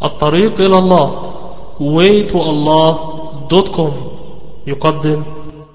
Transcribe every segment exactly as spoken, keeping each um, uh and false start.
الطريق إلى الله way to allah دوت كوم يقدم.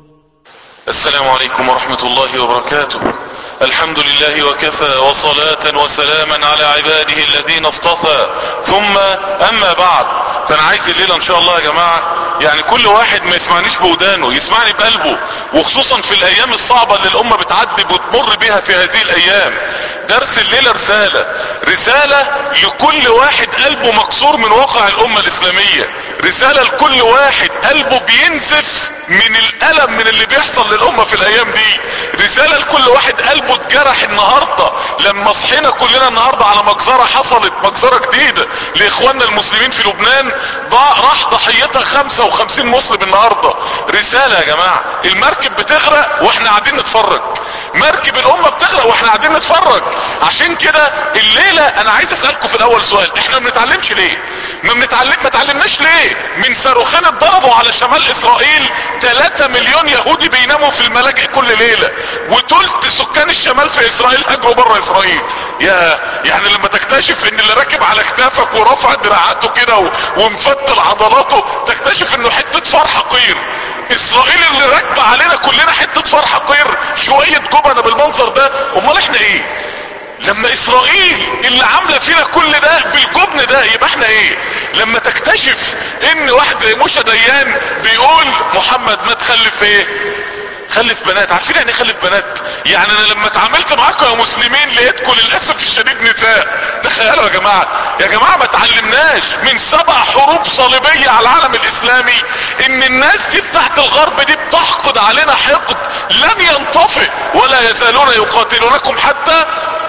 السلام عليكم ورحمة الله وبركاته. الحمد لله وكفى وصلاة وسلاما على عباده الذين اصطفى، ثم اما بعد. فانا عايز الليلة ان شاء الله يا جماعة يعني كل واحد ما يسمعنيش بودانه، يسمعني بقلبه، وخصوصا في الايام الصعبة اللي الامة بتعدي وتمر بها في هذه الايام. درس الليلة رسالة رسالة لكل واحد قلبه مكسور من واقع الامة الاسلامية، رسالة لكل واحد قلبه بينزف من الالم من اللي بيحصل للامة في الايام دي، رسالة لكل واحد قلبه اتجرح النهاردة لما صحينا كلنا النهاردة على مجزرة حصلت، مجزرة جديدة لاخواننا المسلمين في لبنان، ضاع راح ضحيتها خمسة وخمسين مسلم النهاردة. رسالة يا جماعة، المركب بتغرق واحنا قاعدين نتفرج، مركب الامة بتغرق واحنا قاعدين نتفرج. عشان كده الليلة انا عايز اسألكم في الاول سؤال، احنا ما بنتعلمش ليه؟ ما بنتعلم ما تعلمناش ليه من صاروخين اتضربوا على شمال اسرائيل؟ ثلاثة مليون يهودي بيناموا في الملاجئ كل ليلة، وثلث سكان الشمال في اسرائيل هاجروا بره اسرائيل. يا يعني لما تكتشف ان اللي راكب على كتافك ورافع دراعاته كده ومفتل عضلاته تكتشف انه حتة فار حقير. اسرائيل اللي راكبه علينا كلنا حتة فار حقير، شوية جبنة بالمنظر ده، امال احنا ايه؟ لما اسرائيل اللي عاملة فينا كل ده بالجبن ده يبقى احنا ايه؟ لما تكتشف ان واحد زي موشى ديان بيقول محمد ما تخلف ايه؟ خلف بنات. عارفين يعني خلف بنات؟ يعني انا لما اتعاملت معاكم يا مسلمين لقيتكم للاسف الشديد نساء. تخيلوا يا جماعة، يا جماعة ما تعلمناش من سبع حروب صليبية على العالم الاسلامي ان الناس دي بتاعت الغرب دي بتحقد علينا حقد لن ينطفئ، ولا يزالون يقاتلونكم حتى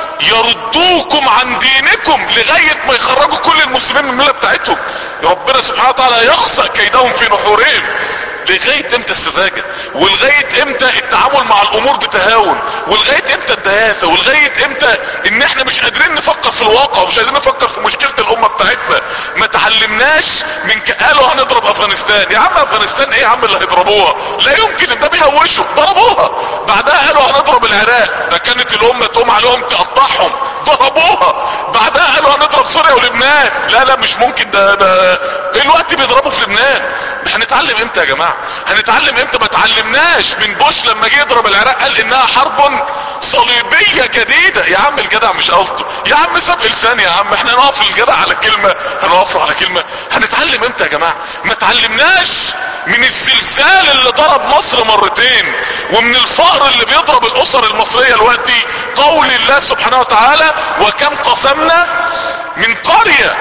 يردوكم عن دينكم، لغاية ما يخرجوا كل المسلمين من الملة بتاعتهم. ربنا سبحانه وتعالى يخسأ كيدهم في نحورهم. لغاية امتى السذاجة؟ ولغاية امتى التعامل مع الامور بتهاون؟ ولغاية امتى الدهاسة؟ ولغاية امتى ان احنا مش قادرين نفكر في الواقع ومش قادرين نفكر في مشكلة الامة بتاعتنا؟ ما تعلمناش من ك... قالوا هنضرب افغانستان. يا عم افغانستان ايه يا عم اللي هيضربوها؟ لا يمكن، ان ده بيهوشوا، ضربوها. بعدها قالوا هنضرب العراق، ده كانت الامة تقوم عليهم تقطعهم، ضربوها. بعدها قالوا هنضرب سوريا ولبنان، لا لا مش ممكن، ده ده الوقت بيضربوا في لبنان. هنتعلم امتى يا جماعة؟ هنتعلم امتى؟ ما تعلمناش من بوش لما جه يضرب العراق قال انها حرب صليبية جديدة. يا عم الجدع مش قصده، يا عم سبق لسان، يا عم احنا نقف الجدع على كلمة هنقف على كلمة. هنتعلم امتى يا جماعة؟ ما تعلمناش من الزلزال اللي ضرب مصر مرتين، ومن الفقر اللي بيضرب الاسر المصرية دلوقتي. قول الله سبحانه وتعالى وكم قسمنا من قرية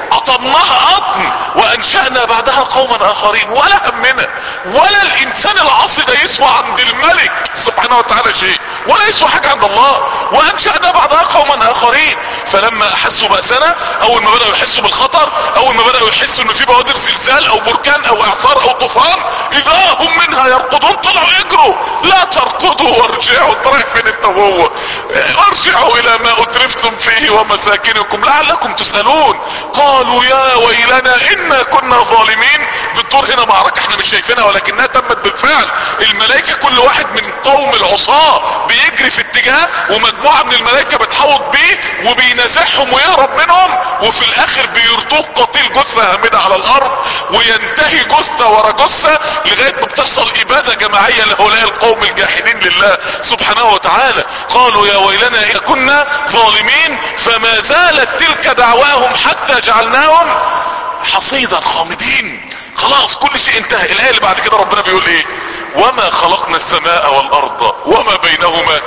قطمناها قطم وانشأنا بعدها قوما اخرين، ولا همنا ولا الانسان العاصي ده يسوى عند الملك سبحانه وتعالى شيء، ولا يسوى حاجة عند الله. وانشأنا بعدها قوما اخرين فلما احسوا بأسنا، اول ما بدأوا يحسوا بالخطر، اول ما بدأوا يحسوا ان في بوادر زلزال او بركان او اعصار او طوفان، اذا هم منها يرقدون، طلعوا يجروا. لا ترقدوا وارجعوا. طلع فين انت وهو؟ ارجعوا الى ما اترفتم فيه ومساكنكم لعلكم تسألون. قالوا يا ويلنا انا كنا ظالمين. بتدور هنا معركة احنا مش شايفينها ولكنها تمت بالفعل. الملائكة كل واحد من قوم العصاة بيجري في اتجاه، ومجموعة من الملائكة بتحوط بيه وبينازعهم ويهرب منهم، وفي الاخر بيرضوه قتيل جثة هامدة على الارض، وينتهي جثة ورا جثة لغاية ما بتحصل ابادة جماعية لهؤلاء القوم الجاحدين لله سبحانه وتعالى. قالوا يا ويلنا إن كنا ظالمين فما زالت تلك دعواهم حتى جعلناهم حصيدا خامدين. خلاص كل شيء انتهى. الآية اللي بعد كده ربنا بيقول ايه؟ وما خلقنا السماء والارض وما بينهما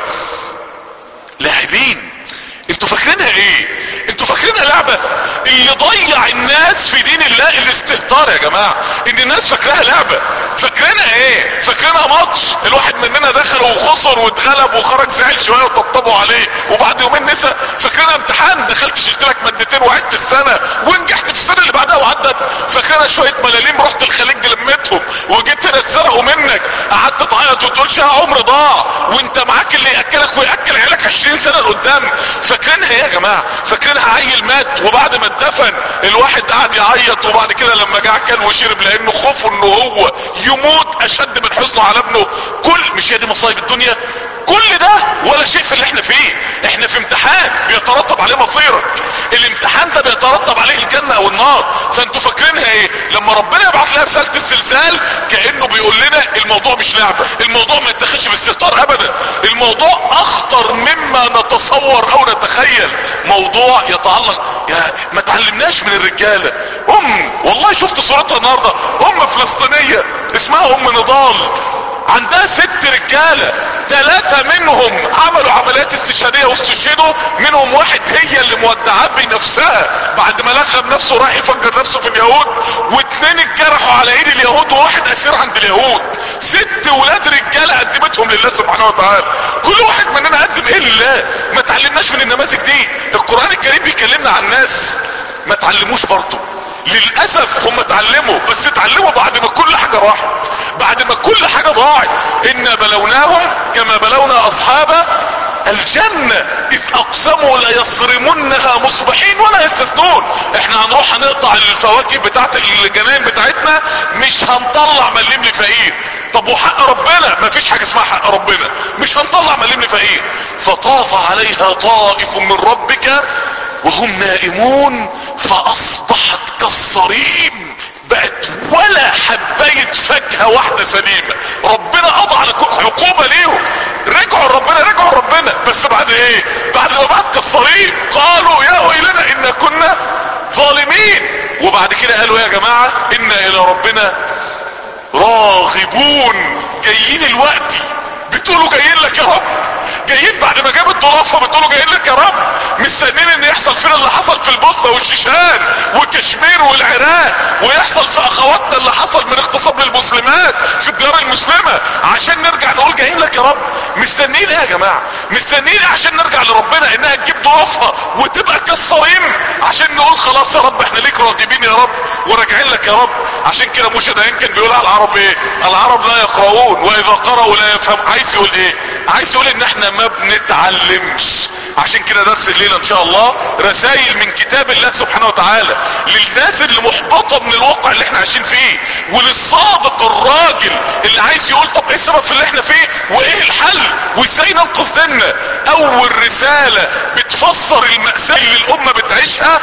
لاعبين. انتوا فاكرينها ايه؟ انتوا فاكرينها لعبة؟ اللي ضيع الناس في دين الله الاستهتار يا جماعة، ان الناس فاكراها لعبة. فاكرينها ايه؟ فاكرينها ماتش الواحد مننا دخل وخسر واتغلب وخرج زعل شوية وطبطبوا عليه وبعد يومين نسى. فاكرينها امتحان دخلت شلت لك مادتين وعدت السنة ونجحت في السنة اللي بعدها وعدت. فاكرينها شوية ملاليم رحت الخليج لمتهم وجيت هنا اتسرقوا منك، قعدت تعيط وتقول شها عمر ضاع وانت معاك اللي ياكلك وياكل عيالك عشرين سنة لقدام. فاكرينها ايه يا جماعة؟ فاكرينها عيل مات وبعد ما اتدفن الواحد قعد يعيط، وبعد كده لما جه كان وشرب لانه خوفه انه هو يموت اشد من حزنه على ابنه. كل مش هي دي مصايب الدنيا؟ كل ده ولا شيء في اللي احنا فيه. احنا في امتحان بيترتب عليه مصيرك، الامتحان ده بيترتب عليه الجنة او النار. فانتوا فاكرينها ايه لما ربنا يبعت لها رسالة الزلزال؟ كأنه بيقول لنا الموضوع مش لعبة، الموضوع ما يتخذش باستهتار ابدا، الموضوع اخطر مما نتصور او نتخيل. موضوع يتعلق، يا ما تعلمناش من الرجالة. ام والله شفت صورتها النهاردة، ام فلسطينية اسمها ام نضال، عندها ست رجالة، ثلاثة منهم عملوا عمليات استشهادية واستشهدوا، منهم واحد هي اللي مودعاه بنفسها بعد ما لخم نفسه راح يفجر نفسه في اليهود، واثنين اتجرحوا على ايد اليهود وواحد اسير عند اليهود. ست ولاد رجالة قدمتهم لله سبحانه وتعالى. كل واحد مننا قدم ايه لله؟ ما تعلمناش من النماذج دي. القرآن الكريم بيكلمنا عن ناس ما تعلموش برضه، للأسف هم اتعلموا بس اتعلموا بعد ما كل حاجة راحت، بعد ما كل حاجة ضاعت. إنا بلوناهم كما بلونا أصحاب الجنة إذ أقسموا ليصرمنها مصبحين ولا يستثنون. احنا هنروح هنقطع الفواكه بتاعت الجناين بتاعتنا، مش هنطلع مليم لفقير. طب وحق ربنا؟ مفيش حاجة اسمها حق ربنا، مش هنطلع مليم لفقير. فطاف عليها طائف من ربك وهم نائمون فاصبحت كالصريم، بقت ولا حباية فاكهة واحدة سليمة. ربنا قضى على عقوبة ليهم، رجعوا ربنا رجعوا ربنا بس بعد ايه؟ بعد ما بقت كالصريم قالوا يا ويلنا انا كنا ظالمين. وبعد كده قالوا يا جماعة انا الى ربنا راغبون. جايين الوقت بتقولوا جايين لك يا رب، جايين بعد ما جاب الضرافة بتقولوا جايين لك يا رب، مستنين ان يحصل فينا اللي حصل في البوسنة والشيشان وكشمير والعراق، ويحصل في اخواتنا اللي حصل من اغتصاب للمسلمات في الديار المسلمة، عشان نرجع نقول جايين لك يا رب. مستنين ايه يا جماعة؟ مستنين عشان نرجع لربنا انها تجيب ضرافة وتبقى كالصريم عشان نقول خلاص يا رب احنا ليك راغبين يا رب وراجعين لك يا رب. عشان كده موسى دهين كان بيقول على العرب ايه؟ العرب لا يقرؤون واذا قرأوا لا يفهم. عايز يقول ايه؟ عايز يقول ان احنا ما بنتعلمش. عشان كده درس الليلة ان شاء الله رسائل من كتاب الله سبحانه وتعالى للناس اللي محبطة من الواقع اللي احنا عايشين فيه، وللصادق الراجل اللي عايز يقول طب ايه السبب في اللي احنا فيه وايه الحل وازاي ننقذ ديننا. اول رسالة بتفسر المأساة اللي الامة بتعيشها: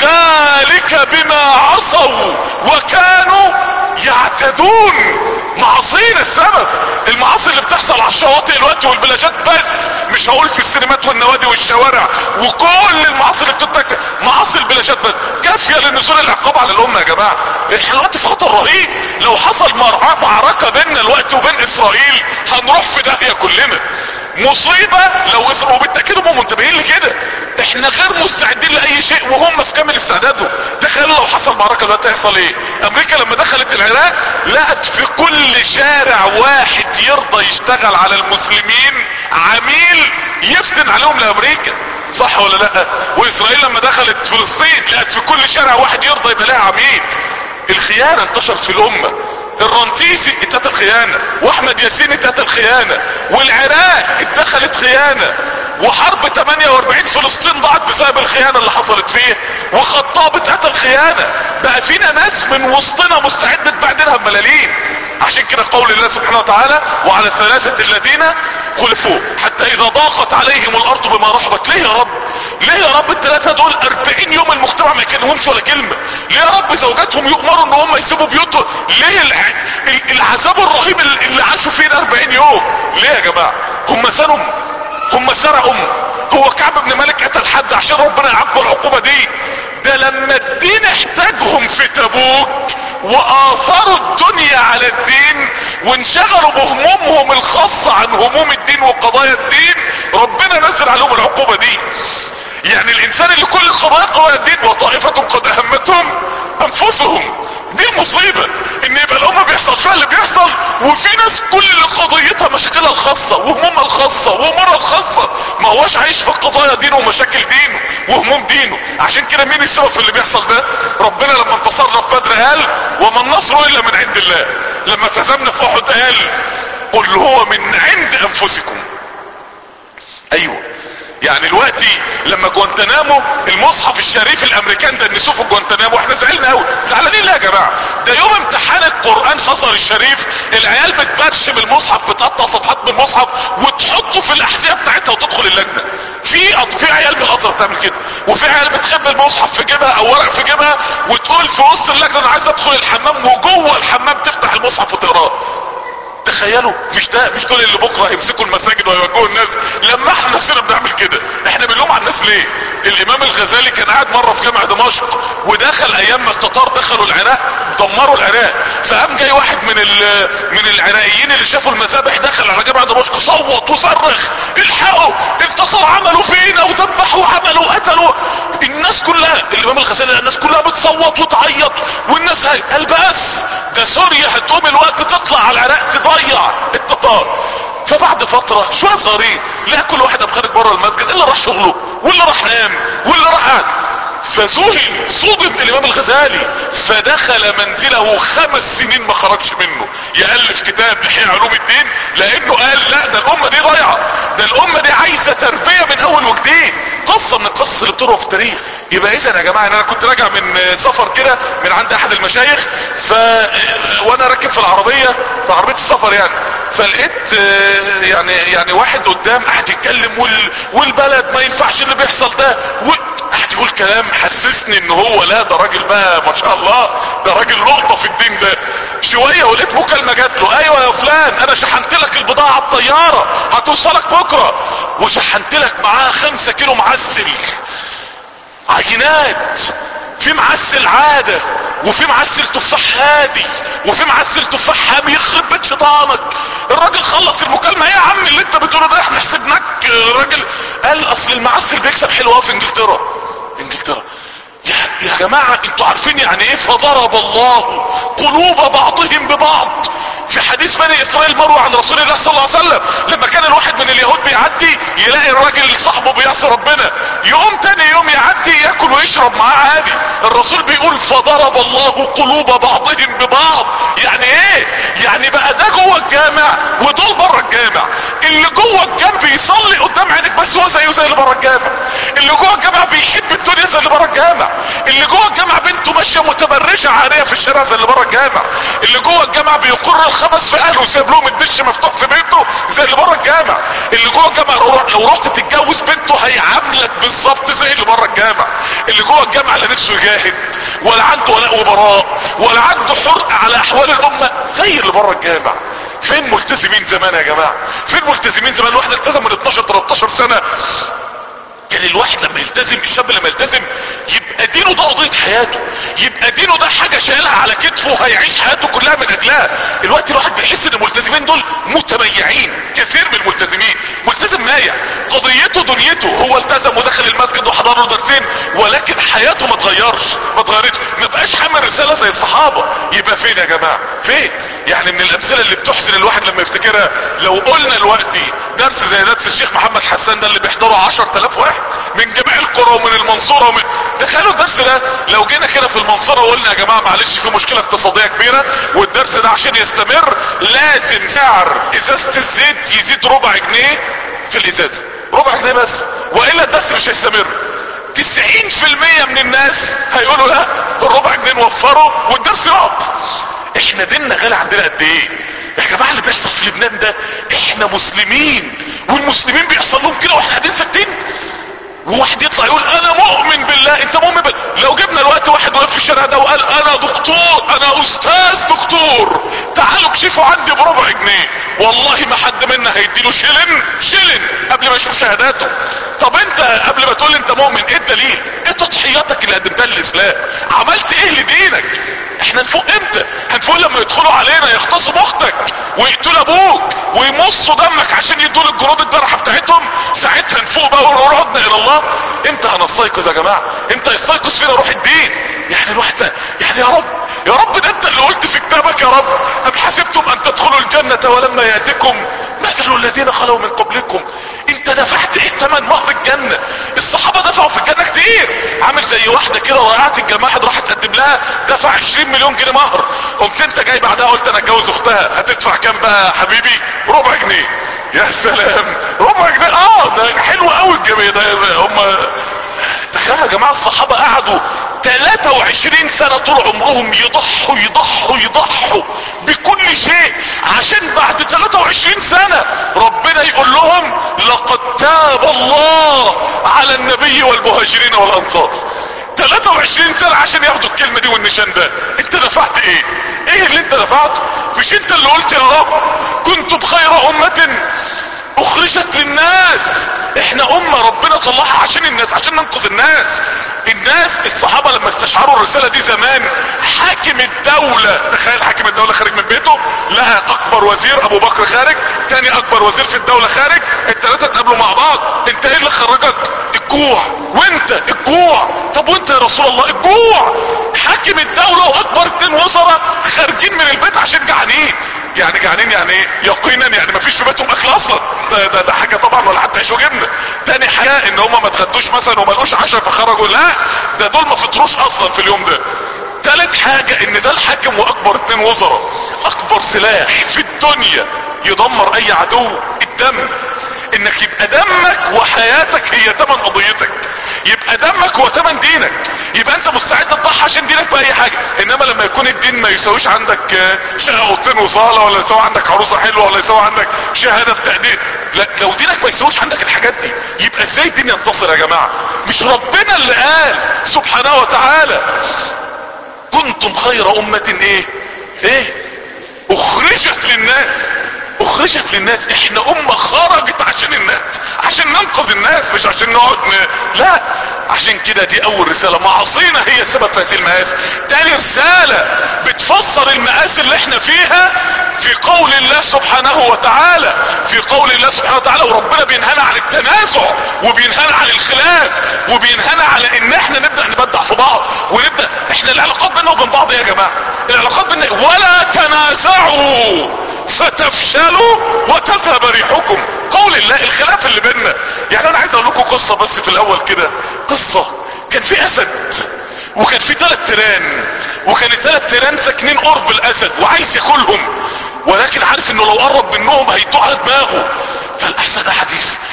ذلك بما عصوا وكانوا يعتدون. معاصينا السبب، المعاصي اللي بتحصل على الشواطئ الوقت والبلاجات بس، مش هقول في السينمات والنوادي والشوارع وكل المعاصي اللي بتتاكل، معاصي البلاجات بس كافيه لنزول العقاب على الامه يا جماعه. احنا الوقت في خطر رهيب، لو حصل معركه بيننا الوقت وبين اسرائيل هنروح في داهيه كلنا. مصيبة لو اسرائيل، وبالتأكيد هم منتبهين لكده، احنا غير مستعدين لأي شيء وهم في كامل استعدادهم. تخيلوا لو حصل معركة الوقت هيحصل ايه؟ امريكا لما دخلت العراق لقت في كل شارع واحد يرضى يشتغل على المسلمين عميل يفتن عليهم لامريكا، صح ولا لا؟ واسرائيل لما دخلت فلسطين لقت في كل شارع واحد يرضى يبقى لها عميل. الخيانة انتشرت في الامة، الرنتيسي اتقتل خيانة، واحمد ياسين اتقتل خيانة، والعراق اتدخلت خيانة، وحرب ثمانية واربعين فلسطين ضاعت بسبب الخيانة اللي حصلت فيه، وخطاب اتقتل خيانة. بقى فينا ناس من وسطنا مستعدة تبعدلها بملالين. عشان كده قول الله سبحانه وتعالى: وعلى الثلاثة الذين خلفوا حتى اذا ضاقت عليهم الارض بما رحبت. ليه يا رب؟ ليه يا رب الثلاثة دول اربعين يوم المجتمع ما يكلمهمش ولا كلمة؟ ليه يا رب زوجاتهم يؤمروا ان هم يسيبوا بيوتهم؟ ليه العذاب الرهيب اللي عاشوا فيه اربعين يوم؟ ليه يا جماعة؟ هم سنهم، هم سرقوا، هو كعب بن مالك قتل حد عشان ربنا يعاقبه العقوبة دي؟ ده لما الدين احتاجهم في تبوك واثروا الدنيا على الدين وانشغلوا بهمومهم الخاصة عن هموم الدين وقضايا الدين، ربنا نزل عليهم العقوبة دي. يعني الانسان اللي كل قضايا قضايا الدين وطائفة قد اهمتهم انفسهم، دي المصيبة، ان يبقى الامة بيحصل فيها اللي بيحصل وفي ناس كل قضيتها مشاكلها الخاصة وهمومها الخاصة وامورها الخاصة، ما هواش عايش في قضايا دينه ومشاكل دينه وهموم دينه. عشان كده مين السبب في اللي بيحصل ده؟ ربنا لما انتصرنا في بدر قال: وما النصر الا من عند الله. لما فزمنا في احد قال: قل هو من عند انفسكم. ايوه، يعني دلوقتي لما جوانتنامو المصحف الشريف الامريكان دنسوه في جوانتنامو احنا زعلنا قوي. زعلانين ليه يا جماعه؟ ده يوم امتحان القرآن الازهر الشريف العيال بتبرشم المصحف، بتقطع صفحات من المصحف وتحطه في الاحذية بتاعتها وتدخل اللجنة. في في عيال من الازهر بتعمل كده، وفي عيال بتخبي المصحف في جيبها او ورق في جيبها وتقول في وسط اللجنة انا عايز ادخل الحمام، وجوه الحمام تفتح المصحف وتقراه. تخيلوا، مش ده مش دول اللي بكره هيمسكوا المساجد ويوجهوا الناس؟ لما احنا نفسنا بنعمل كده احنا بنلوم على الناس ليه؟ الامام الغزالي كان قاعد مره في جامع دمشق ودخل ايام ما التتار دخلوا العراق دمروا العراق، فقام جاي واحد من من العراقيين اللي شافوا المذابح دخل على جامع دمشق صوت وصرخ الحقوا انتصر عملوا فينا وذبحوا وعملوا وقتلوا. الناس كلها، الامام الغزالي الناس كلها بتصوت وتعيط والناس هاي قال بس ده سوريا هتقوم الوقت تطلع على العراق تضيع التتار. فبعد فترة شوية صغيرين لا كل واحد خارج بره المسجد، اللي راح شغله واللي راح نام واللي راح قعد. فذهل صدم الامام الغزالي فدخل منزله خمس سنين ما خرجش منه يألف كتاب احياء علوم الدين، لانه قال لا ده الامة دي ضايعة، ده الامة دي عايزة تربية من اول وجديد. قصة من القصص اللي بتروى في التاريخ. يبقى اذا يا جماعة انا كنت راجع من سفر كده من عند احد المشايخ ف وانا راكب في العربية في عربية السفر يعني، فلقيت يعني يعني واحد قدام قاعد يتكلم وال... والبلد ما ينفعش اللي بيحصل ده و... قاعد يقول كلام حسسني ان هو لا ده راجل بقى ما شاء الله، ده راجل لقطة في الدين ده. شوية ولقيت مكالمة جات له، ايوه يا فلان انا شحنت لك البضاعة على الطيارة هتوصلك بكرة، وشحنت لك معاها خمسة كيلو معسل عينات، في معسل عادة وفي معسل تفاح هادي وفي معسل تفاح حامي يخرب بيت شيطانك. الراجل خلص المكالمة، ايه يا عم اللي انت بتقوله ده احنا حسبناك راجل. قال اصل المعسل بيكسب حلوة في انجلترا. انجلترا يا, يا جماعة انتوا عارفين يعني ايه فضرب الله قلوب بعضهم ببعض؟ في حديث بني اسرائيل مروي عن رسول الله صلى الله عليه وسلم لما كان الواحد من اليهود بيعدي يلاقي الراجل صاحبه بيعصي ربنا، يقوم تاني يوم يعدي ياكل ويشرب معاه عادي. الرسول بيقول فضرب الله قلوب بعضهم ببعض. يعني ايه؟ يعني بقى ده جوه الجامع ودول بره الجامع. اللي جوه الجامع بيصلي قدام عينك بس هو زيه زي اللي بره الجامع، اللي جوه الجامع بيحب الدنيا زي اللي بره الجامع، اللي جوه الجامع بنته ماشيه متبرجه عاريه في الشارع زي اللي بره الجامع، اللي جوه الجامع بيقر الخبث في اهله وسايب لهم الدش مفتوح في بيته زي اللي بره الجامع، اللي جوه الجامع لو رحت تتجوز بنته هيعاملك بالظبط زي اللي بره الجامع، اللي جوه الجامع لا نفسه يجاهد ولا عنده ولاء وبراء ولا عنده حرق على احوال الامه زي اللي بره الجامع. فين ملتزمين زمان يا جماعه؟ فين ملتزمين زمان؟ الواحد التزم من اتناشر تلتاشر سنه. كان الواحد لما يلتزم، الشاب لما يلتزم يبقى دينه ده قضية حياته، يبقى دينه ده حاجة شايلها على كتفه هيعيش حياته كلها من اجلها. الوقت الواحد بيحس ان الملتزمين دول متميعين. كثير من الملتزمين ملتزم مايع، قضيته دنيته، هو التزم ودخل المسجد وحضر له درسين ولكن حياته ما اتغيرش ما اتغيرتش، ما بقاش حامل رسالة زي الصحابة. يبقى فين يا جماعة؟ فين؟ يعني من الامثلة اللي بتحزن الواحد لما يفتكرها، لو قلنا دلوقتي درس زي درس الشيخ محمد حسان ده اللي بيحضره عشر تلاف واحد من جميع القرى ومن المنصورة ومن... تخيلوا الدرس ده لو جينا كده في المنصورة وقلنا يا جماعة معلش في مشكلة اقتصادية كبيرة والدرس ده عشان يستمر لازم سعر ازازة الزيت يزيد ربع جنيه في الازازة، ربع جنيه بس، والا الدرس مش هيستمر. تسعين في المية من الناس هيقولوا لا الربع جنيه نوفره والدرس يقف. احنا ديننا غالي عندنا قد ايه يا جماعة؟ اللي بيحصل في لبنان ده احنا مسلمين والمسلمين بيحصل لهم كده واحنا قاعدين ساكتين، وواحد يطلع يقول انا مؤمن بالله. انت مؤمن بالله؟ لو جبنا الوقت واحد واقف في الشارع ده وقال انا دكتور انا استاذ دكتور تعالوا اكشفوا عندي بربع جنيه، والله ما حد منا هيديله شلن شلن قبل ما يشوف شهاداته. طب انت قبل ما تقول انت مؤمن ايه الدليل؟ ايه تضحياتك اللي قدمتها للاسلام؟ عملت ايه لدينك؟ احنا نفوق امتى؟ هنفوق لما يدخلوا علينا يغتصبوا اختك ويقتلوا ابوك ويمصوا دمك عشان يدوا الجنود الجرحى بتاعتهم، ساعتها نفوق بقى ونردنا الى الله. امتى هنستيقظ يا جماعه؟ امتى يستيقظ فينا روح الدين؟ يعني الواحد يعني يا رب يا رب ده انت اللي قلت في كتابك يا رب ام حسبتم ان تدخلوا الجنه ولما ياتكم مثل الذين خلوا من قبلكم. انت دفعت ايه ثمن مهر الجنه؟ الصحابه دفعوا في الجنه كتير. عامل زي واحده كده ضيعت الجماعه راحت تقدم لها دفع عشرين مليون جنيه مهر، قمت انت جاي بعدها قلت انا اتجوز اختها، هتدفع كام بقى يا حبيبي؟ ربع جنيه. يا سلام ربع جنيه، اه ده حلو قوي الجميع ده. هم تخيلوا يا جماعه الصحابه قعدوا ثلاثة وعشرين سنة طول عمرهم يضحوا يضحوا يضحوا بكل شيء عشان بعد ثلاثة وعشرين سنة ربنا يقول لهم لقد تاب الله على النبي والمهاجرين والانصار. ثلاثة وعشرين سنة عشان ياخدوا الكلمة دي والنشان ده. انت دفعت ايه؟ ايه اللي انت دفعته؟ مش انت اللي قلت يا رب كنتم خير امة اخرجت للناس؟ احنا امة ربنا طلعها عشان الناس، عشان ننقذ الناس. الناس الصحابة لما استشعروا الرسالة دي زمان، حاكم الدولة، تخيل حاكم الدولة خارج من بيته لقى اكبر وزير ابو بكر خارج، تاني اكبر وزير في الدولة خارج، التلاتة اتقابلوا مع بعض. انت ايه اللي خرجك؟ الجوع. وانت الجوع. طب وانت يا رسول الله؟ الجوع. حاكم الدولة واكبر اتنين وزراء خارجين من البيت عشان جعانين. يعني جعانين يعني ايه؟ يقينا يعني مفيش في بيتهم اكل اصلا. ده, ده, ده حاجه طبعا، ولا حتى عيش وجبنه. تاني حاجه ان هم ما اتغدوش مثلا وما لقوش عشاء فخرجوا، لا ده دول ما فطروش اصلا في اليوم ده. تالت حاجه ان ده الحاكم واكبر اتنين وزراء، اكبر سلاح في الدنيا يدمر اي عدو الدم. انك يبقى دمك وحياتك هي تمن قضيتك، يبقى دمك هو تمن دينك، يبقى انت مستعد تضحي عشان دينك باي حاجه. انما لما يكون الدين ما يساويش عندك شقه اوضتين وصاله، ولا يساوي عندك عروسه حلوه، ولا يساوي عندك شهاده بتقدير، لا لو دينك ما يساويش عندك الحاجات دي يبقى ازاي الدين ينتصر يا جماعه؟ مش ربنا اللي قال سبحانه وتعالى كنتم خير امه ايه ايه اخرجت للناس؟ اخرجت للناس. احنا امة خرجت عشان الناس، عشان ننقذ الناس، مش عشان نقعد ن... لا. عشان كده دي اول رسالة، معاصينا هي سبب في هذه المآسي. تاني رسالة بتفسر المآسي اللي احنا فيها في قول الله سبحانه وتعالى، في قول الله سبحانه وتعالى، وربنا بينهانا عن التنازع، وبينهانا عن الخلاف، وبينهانا على ان احنا نبدأ نبدع في بعض، ونبدأ احنا العلاقات بيننا وبين بعض يا جماعة، العلاقات بيننا ولا تنازعوا فتفشلوا وتذهب ريحكم. قول الله الخلاف اللي بيننا. يعني انا عايز اقول لكم قصة بس في الاول كده. قصة كان في اسد وكان في ثلاث تيران، وكان الثلاث تيران ساكنين قرب الاسد وعايز ياكلهم، ولكن عارف انه لو قرب منهم هيدوق على دماغه. فالاسد قعد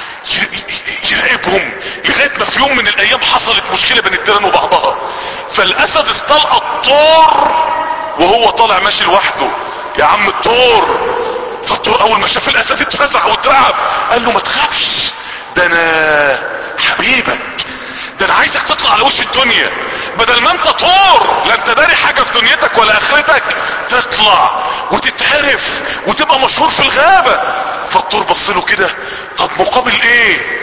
يراقبهم لغايه ما في يوم من الايام حصلت مشكله بين التيران وبعضها. فالاسد استلقى الطور وهو طالع ماشي لوحده، يا عم الطور. فالطور اول ما شاف الاسد اتفزع واترعب، قال له ما تخافش، ده انا حبيبك، ده انا عايزك تطلع على وش الدنيا، بدل ما انت طور لا انت داري حاجة في دنيتك ولا اخرتك، تطلع وتتعرف وتبقى مشهور في الغابة. فالطور بص له كده، طب مقابل ايه؟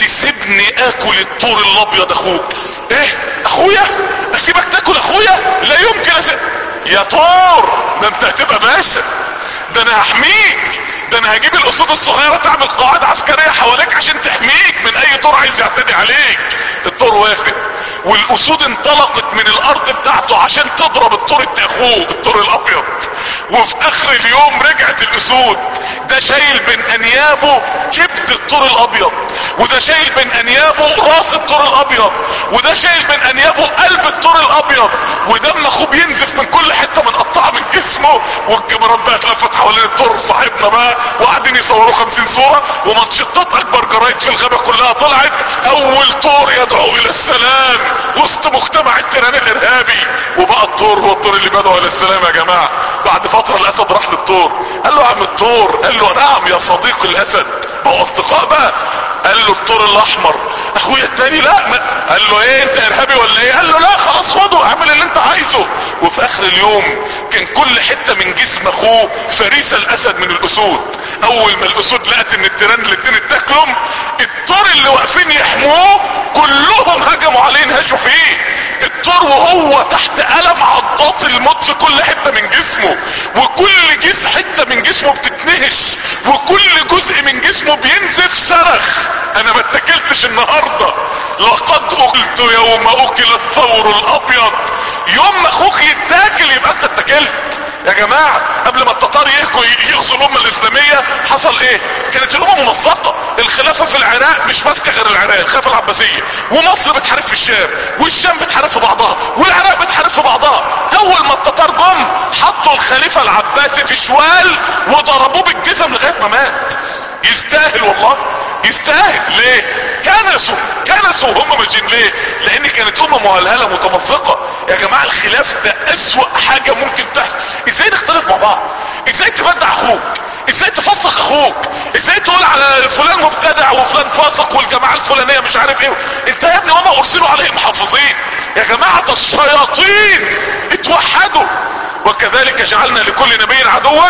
تسيبني اكل الطور الابيض اخوك؟ ايه اخويا؟ اسيبك تاكل اخويا؟ لا يمكن أسيب. يا طور ده انت هتبقى باشا، ده انا هحميك، ده انا هجيب الاسود الصغيرة تعمل قواعد عسكرية حواليك عشان تحميك من اي طور عايز يعتدي عليك. الطور وافق، والاسود انطلقت من الارض بتاعته عشان تضرب الطور اخوه الطور الابيض. وفي اخر اليوم رجعت الاسود، ده شايل بين انيابه كبد الطور الابيض، وده شايل بين انيابه راس الطور الابيض، وده شايل بين انيابه قلب الطور الابيض، ودم اخوه بينزف من كل حته منقطعه من جسمه. والكاميرات بقى اتلفت حوالين الطور صاحبنا بقى، وقاعدين يصوروا خمسين صوره، ومنشطات اكبر جرايد في الغابه كلها طلعت، اول طور يدعو الى السلام وسط مجتمع التيران الارهابي. وبقى الطور هو الطور اللي بيدعو الى السلام يا جماعه. بعد فتره الاسد راح للطور قال له يا عم الطور، قال له نعم يا صديق الاسد، بقوا اصدقاء بقى. قال له الطور الاحمر اخويا التاني لا ما. قال له ايه انت ارهابي ولا ايه؟ قال له لا خلاص خده اعمل اللي انت عايزه. وفي اخر اليوم كان كل حتة من جسم اخوه فريسة الاسد من الاسود. اول ما الاسود لقت ان التيران الاتنين اتاكلهم، الطور اللي واقفين يحموه كلهم هجموا عليه انهشوا فيه. الطور وهو تحت الم عضات الموت في كل حتة من جسمه، وكل جسم حتة من جسمه بتتنهش، وكل جزء من جسمه بينزف صرخ. انا ما اتكلتش النهاردة، لقد قلت يوم اكل الثور الابيض. يوم ما اخوك يتاكل يبقى انت اتكلت يا جماعة. قبل ما التتار يهجوا يغزوا الامة الاسلامية حصل ايه؟ كانت الامة منسقة، الخلافة في العراق مش ماسكة غير العراق الخلافة العباسية، ومصر بتحارب في الشام، والشام بتحارب في بعضها، والعراق بتحارب في بعضها. اول ما التتار جم حطوا الخليفة العباسي في شوال وضربوه بالجزم لغاية ما مات. يستاهل والله، يستاهل. ليه؟ كنسوا كنسوا وهم ماشيين. ليه؟ لان كانت امه مهلهله متمزقه. يا جماعه الخلاف ده اسوأ حاجه ممكن تحصل. ازاي نختلف مع بعض؟ ازاي تبدع اخوك؟ ازاي تفسق اخوك؟ ازاي تقول على فلان مبتدع وفلان فاسق والجماعه الفلانيه مش عارف ايه؟ انت يا ابني وما ارسلوا عليهم محافظين. يا جماعه ده الشياطين اتوحدوا. وكذلك جعلنا لكل نبي عدوا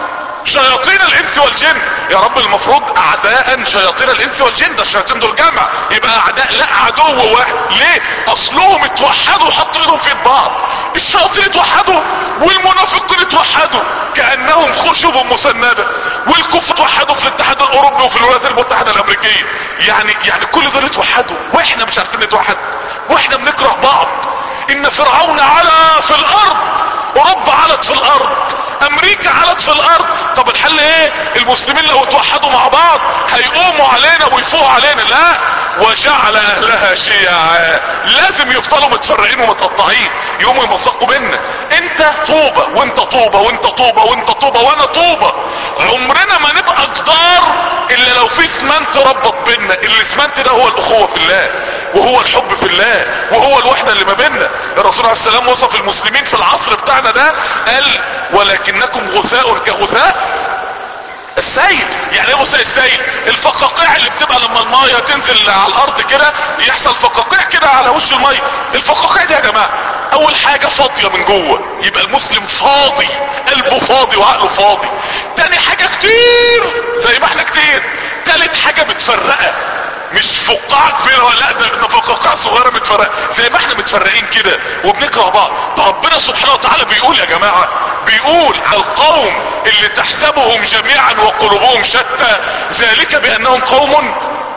شياطين الانس والجن. يا رب المفروض اعداء شياطين الانس والجن، ده الشياطين دول جمع، يبقى اعداء لا عدو واحد. ليه؟ اصلهم اتوحدوا وحطوا ايدهم في بعض. الشياطين اتوحدوا والمنافقين اتوحدوا كانهم خشب مسنده، والكفر اتوحدوا في الاتحاد الاوروبي وفي الولايات المتحده الامريكيه. يعني يعني كل دول اتوحدوا واحنا مش عارفين نتوحد، واحنا بنكره بعض. ان فرعون علا في الارض، اوروبا علت في الارض، امريكا علت في الارض. طب الحل ايه؟ المسلمين لو اتوحدوا مع بعض هيقوموا علينا ويفوقوا علينا. لا، وجعل اهلها شيعا. لازم يفضلوا متفرقين ومتقطعين، يقوموا يمزقوا بينا. انت طوبة وانت طوبة وانت طوبة وانت طوبة وانا طوبة. عمرنا ما نبقى جدار الا لو في اسمنت ربط بينا. الاسمنت ده هو الاخوة في الله، وهو الحب في الله، وهو الوحدة اللي ما بيننا. الرسول عليه السلام وصف المسلمين في العصر بتاعنا ده، قال ولكنكم غثاء كغثاء السيل. يعني ايه غثاء السيل؟ الفقاقيع اللي بتبقى لما المايه تنزل على الارض كده يحصل فقاقيع كده على وش المايه. الفقاقيع دي يا جماعه اول حاجه فاضيه من جوه، يبقى المسلم فاضي، قلبه فاضي وعقله فاضي. تاني حاجه كتير زي ما احنا كتير. تالت حاجه متفرقه، مش فقاعة كبيرة ولا لا، ده فقاقيع صغيرة متفرقة زي ما احنا متفرقين كده وبنكره بعض. ربنا سبحانه وتعالى بيقول يا جماعة، بيقول على القوم اللي تحسبهم جميعا وقلوبهم شتى ذلك بانهم قوم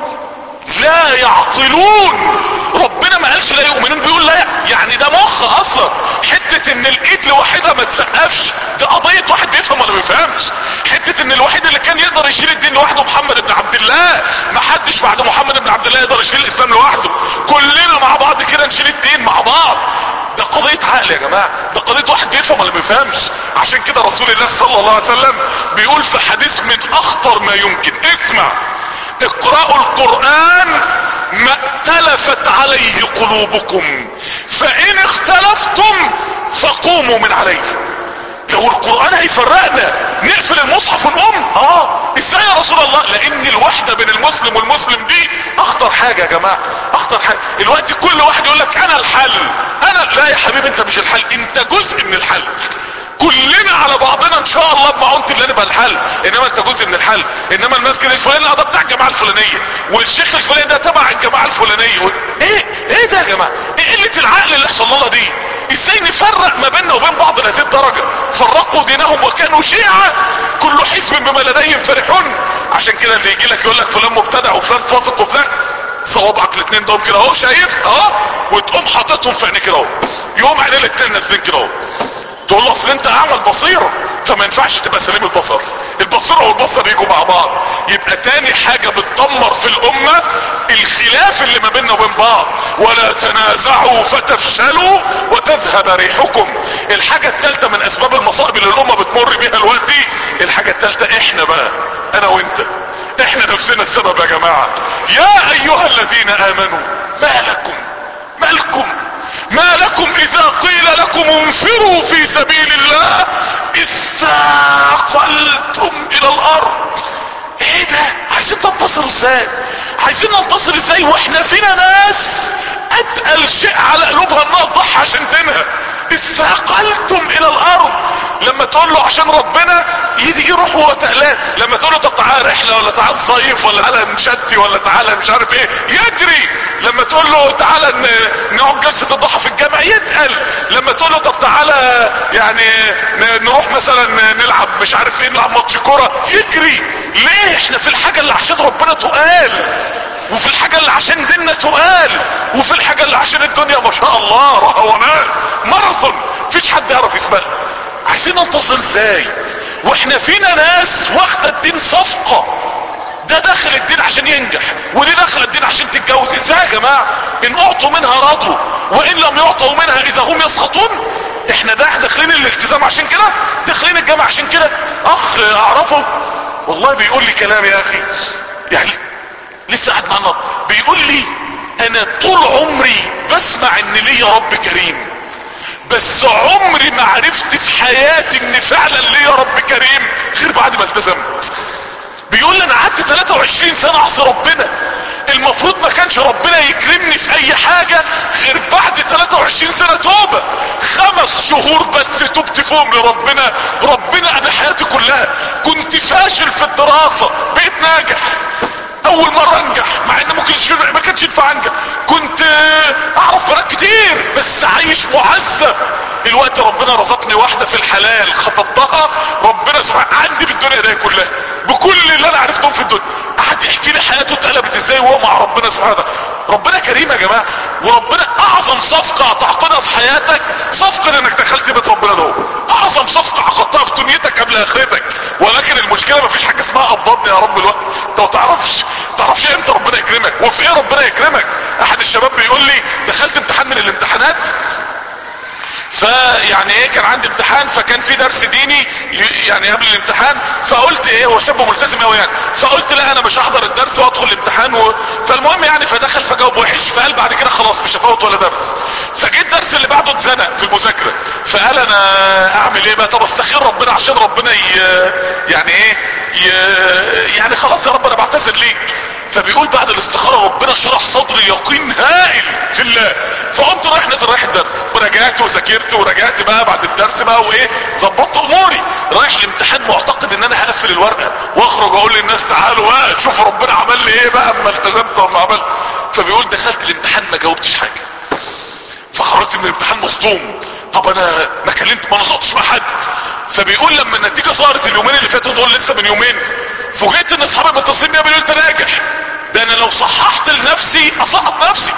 لا يعقلون. ربنا ما قالش لا يؤمنون، بيقول لا، يعني ده مخ اصلا. حتة ان الايد لوحدها ما تسقفش دي قضية واحد بيفهم ولا بيفهمش. حتة ان الوحيد اللي كان يقدر يشيل الدين لوحده محمد بن عبد الله، ما حدش بعد محمد بن عبد الله يقدر يشيل الاسلام لوحده. كلنا مع بعض كده نشيل الدين مع بعض. ده قضية عقل يا جماعة، ده قضية واحد بيفهم ولا بيفهمش. عشان كده رسول الله صلى الله عليه وسلم بيقول في حديث من اخطر ما يمكن، اسمع: اقرأوا القرآن ما ائتلفت عليه قلوبكم، فان اختلفتم فقوموا من عليه. لو القرآن هيفرقنا نقفل المصحف ونقوم؟ اه ازاي يا رسول الله؟ لان الوحدة بين المسلم والمسلم دي اخطر حاجة يا جماعة، اخطر حاجة. الوقت كل واحد يقول لك انا الحل، انا لا يا حبيبي، انت مش الحل، انت جزء من الحل. كلنا على بعضنا ان شاء الله بمعونة الله نبقى الحل، انما انت جزء من الحل. انما المسجد الفلاني ده بتاع الجماعة الفلانية، والشيخ الفلاني ده تبع الجماعة الفلانية و... ايه ايه ده يا جماعة؟ ايه قلة العقل اللي حصل لنا دي؟ ازاي نفرق ما بيننا وبين بعض لهذه الدرجة؟ فرقوا دينهم وكانوا شيعا كل حزب بما لديهم فرحون. عشان كده اللي يجي لك يقول لك فلان مبتدع وفلان فاسق وفلان، صوابعك الاثنين دول كده اهو، شايف اهو، وتقوم حاططهم في عينيك كده اهو، يقوم عينيه الاثنين نازلين كده اهو. تقول له اصل انت اعمى البصيره، فما ينفعش تبقى سليم البصر. البصيره والبصر يجوا مع بعض. يبقى تاني حاجه بتدمر في الامه الخلاف اللي ما بيننا وبين بعض. ولا تنازعوا فتفشلوا وتذهب ريحكم. الحاجه الثالثه من اسباب المصائب اللي الامه بتمر بيها الوقت دي، الحاجه الثالثه احنا بقى، انا وانت، احنا نفسنا السبب يا جماعه. يا ايها الذين امنوا ما لكم ما لكم ما لكم اذا قيل لكم انفروا في سبيل الله استاقلتم الى الارض. ايه ده؟ عايزين ننتصر ازاي؟ عايزين ننتصر ازاي واحنا فينا ناس اتقل شيء على قلوبها انها تضحي عشان دينها؟ استاقلتم الى الارض. لما تقول له عشان ربنا يجي يروح هو تقلان. لما تقول له طب تعالى رحله، ولا تعالى صيف، ولا تعالى نشتي، ولا تعالى مش عارف ايه، يجري. لما تقول له تعالى نقعد جلسه الضحى في الجامع يتقل. لما تقول له طب تعالى يعني نروح مثلا نلعب مش عارف ايه، نلعب ماتش كوره، يجري. ليه؟ احنا في الحاجه اللي عشان ربنا تقال، وفي الحاجة اللي عشان ديننا تقال، وفي الحاجة اللي عشان الدنيا ما شاء الله رهوانات ماراثون مفيش حد يعرف يسبقها. عايزين ننتصر ازاي واحنا فينا ناس واخده الدين صفقة؟ ده داخل الدين عشان ينجح، ودي داخل الدين عشان تتجوز. ازاي يا جماعة؟ ان اعطوا منها رضوا وان لم يعطوا منها اذا هم يسخطون. احنا ده داخلين الالتزام عشان كده، داخلين الجامعة عشان كده. اخ اعرفه والله بيقول لي كلام يا اخي، يعني لسه قاعد مع النهارده بيقول لي انا طول عمري بسمع ان ليا رب كريم، بس عمري ما عرفت في حياتي ان فعلا ليا رب كريم غير بعد ما التزمت. بيقول لي انا قعدت ثلاثة وعشرين سنة اعصي ربنا، المفروض ما كانش ربنا يكرمني في اي حاجة غير بعد ثلاثة وعشرين سنة توبة. خمس شهور بس تبت فيهم لربنا، ربنا انا حياتي كلها كنت فاشل في الدراسة بقيت ناجح، اول مرة انجح مع ان ممكن ما كانش ينفع انجح، كنت اعرف بنات كتير بس عايش معذب. الوقت ربنا رزقني واحدة في الحلال خطبتها، ربنا سبحانه عندي بالدنيا دي كلها بكل اللي انا عرفتهم في الدنيا. قعد يحكي لي حياته اتقلبت ازاي وهو مع ربنا سبحانه. ربنا كريم يا جماعه، وربنا اعظم صفقه تعقدها في حياتك صفقه انك دخلت بيت ربنا ده، اعظم صفقه عقدتها في دنيتك قبل اخرتك. ولكن المشكله ما فيش حاجه اسمها قبضني يا رب الوقت، انت ما تعرفش ما تعرفش امتى ربنا يكرمك وفي ايه ربنا يكرمك. احد الشباب بيقول لي دخلت امتحان من الامتحانات، فيعني ايه كان عندي امتحان فكان في درس ديني يعني قبل الامتحان، فقلت ايه هو شاب ملتزم قوي يعني، فقلت لا انا مش هحضر الدرس وادخل الامتحان و... فالمهم يعني فدخل فجاوب وحش، فقال بعد كده خلاص مش هفوت ولا درس. فجيت الدرس اللي بعده اتزنق في المذاكره، فقال انا اعمل ايه بقى؟ طب استخير ربنا عشان ربنا ي... يعني ايه ي... يعني خلاص يا رب انا بعتذر ليك. فبيقول بعد الاستخارة ربنا شرح صدري يقين هائل في الله، فقمت رايح نازل رايح الدرس ورجعت وذاكرت ورجعت بقى بعد الدرس بقى وايه ظبطت اموري، رايح الامتحان معتقد ان انا هقفل الورقه واخرج اقول للناس تعالوا بقى شوفوا ربنا عمل لي ايه بقى اما التزمت وما عملت. فبيقول دخلت الامتحان ما جاوبتش حاجه، فخرجت من الامتحان مصدوم، طب انا ما كلمت ما نطقتش مع حد. فبيقول لما النتيجه ظهرت اليومين اللي فاتوا دول لسه من يومين، فوجئت ان اصحابي متصلين بيا بيقولوا انت ناجح، ده انا لو صححت لنفسي اسقط نفسي،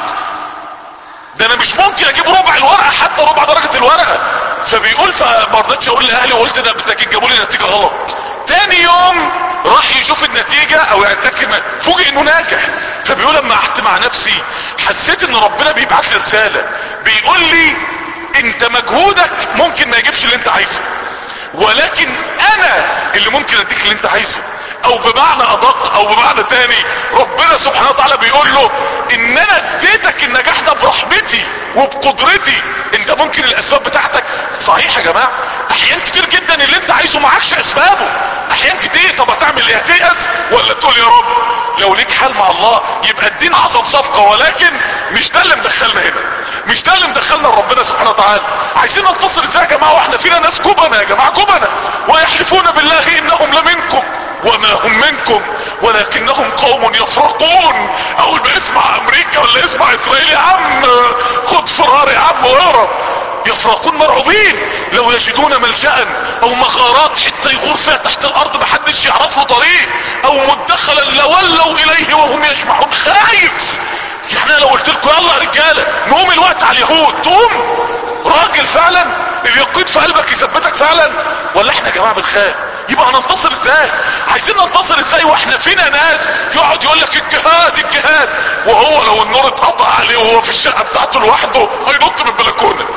ده انا مش ممكن اجيب ربع الورقه حتى ربع درجه الورقه. فبيقول فما رضيتش اقول لاهلي وقلت ده بالتاكيد جابوا لي نتيجه غلط. تاني يوم راح يشوف النتيجه او يتاكد فوجئ انه ناجح. فبيقول لما قعدت مع نفسي حسيت ان ربنا بيبعت لي رساله بيقول لي انت مجهودك ممكن ما يجيبش اللي انت عايزه، ولكن انا اللي ممكن اديك اللي انت عايزه. او بمعنى ادق او بمعنى تاني ربنا سبحانه وتعالى بيقول له ان انا اديتك النجاح ده برحمتي وبقدرتي، انت ممكن الاسباب بتاعتك صحيح يا جماعه احيان كتير جدا اللي انت عايزه معكش اسبابه، احيان كتير. طب هتعمل ايه؟ هتيأس ولا تقول يا رب لو ليك حال مع الله؟ يبقى الدين اعظم صفقه، ولكن مش ده اللي مدخلنا هنا، مش ده اللي مدخلنا لربنا سبحانه وتعالى. عايزين ننتصر ازاي يا جماعه واحنا فينا ناس كبنة يا جماعه كبنة ويحلفون بالله انهم لمنكم وما هم منكم ولكنهم قوم يفرقون. اول ما يسمع امريكا ولا يسمع اسرائيل يا عم خد فرار يا عم واهرب. يفرقون مرعوبين لو يجدون ملجأ او مغارات حتى يغور فيها تحت الارض محدش يعرف له طريق او مدخلا لولوا اليه وهم يجمعون. خايف يعني انا لو قلت لكم يلا يا رجاله نقوم الوقت على اليهود تقوم راجل فعلا اليقين في قلبك يثبتك فعلا؟ ولا احنا يا جماعه بنخاف؟ يبقى هننتصر ازاي؟ عايزين ننتصر ازاي واحنا فينا ناس يقعد يقول لك الجهاد الجهاد، وهو لو النور اتقطع عليه وهو في الشقه بتاعته لوحده هينط من البلكونه.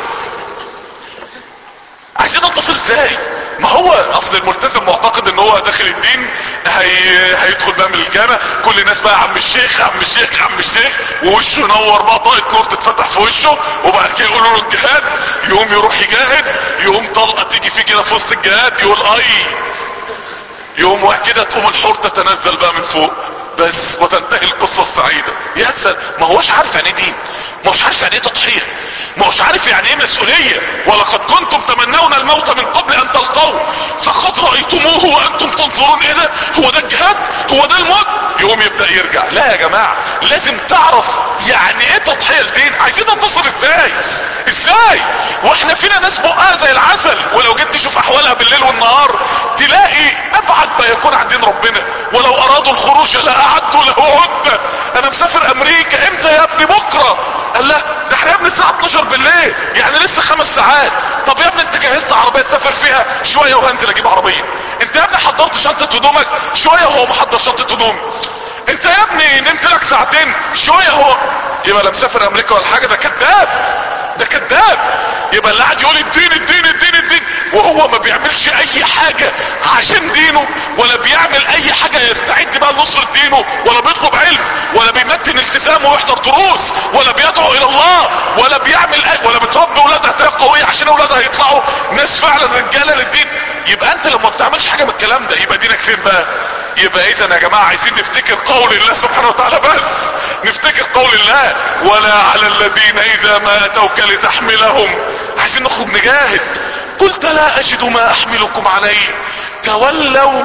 عايزين ننتصر ازاي؟ ما هو اصل الملتزم معتقد ان هو داخل الدين هي... هيدخل بقى من الجامع كل الناس بقى عم الشيخ عم الشيخ عم الشيخ ووشه ينور بقى طاقه نور تتفتح في وشه، وبعد كده يقولوا له الجهاد يقوم يروح يجاهد، يقوم طلقه تيجي فيه كده في وسط الجهاد يقول اي، يقوم واحد كده تقوم الحور تتنزل بقى من فوق بس وتنتهي القصه السعيده. يا سلام ما هوش عارف يعني ايه دين، ما هوش عارف يعني ايه تضحيه، ما هوش عارف يعني ايه مسؤوليه. ولقد كنتم تمنون الموت من قبل ان تلقوه فقد رايتموه وانتم تنظرون. ايه ده؟ هو ده الجهاد؟ هو ده الموت؟ يقوم يبدا يرجع. لا يا جماعه لازم تعرف يعني ايه تضحيه الدين. عايزين ننتصر ازاي؟ ازاي واحنا فينا ناس بقها زي العسل، ولو جيت تشوف احوالها بالليل والنهار تلاقي ابعد ما يكون عن دين ربنا، ولو ارادوا الخروج لاعدوا له عده. انا مسافر امريكا امتى يا ابني؟ بكره. قال لا ده احنا يا ابني الساعه اتناشر بالليل يعني لسه خمس ساعات. طب يا ابني انت جهزت عربيه تسافر فيها؟ شويه وهنزل اجيب عربيه. انت يا ابني حضرت شنطه هدومك؟ شويه وهو محضر شنطه هدوم. انت يا ابني نمت لك ساعتين؟ شويه هو. يبقى لا مسافر امريكا ولا حاجه، ده كذاب ده كذاب. يبقى اللي قاعد يقول الدين الدين الدين الدين وهو ما بيعملش اي حاجة عشان دينه، ولا بيعمل اي حاجة يستعد بقى لنصرة دينه، ولا بيطلب علم، ولا بيمتن التزامه ويحضر دروس، ولا بيدعو الى الله، ولا بيعمل أي ولا بتربي اولادها تربية قوية عشان اولادها يطلعوا ناس فعلا رجالة للدين. يبقى انت لما بتعملش حاجة من الكلام ده يبقى دينك فين بقى؟ يبقى اذا يا جماعة عايزين نفتكر قول الله سبحانه وتعالى، بس نفتكر قول الله ولا على الذين اذا ما اتوك لتحملهم، عايزين نخرج نجاهد، قلت لا اجد ما احملكم عليه تولوا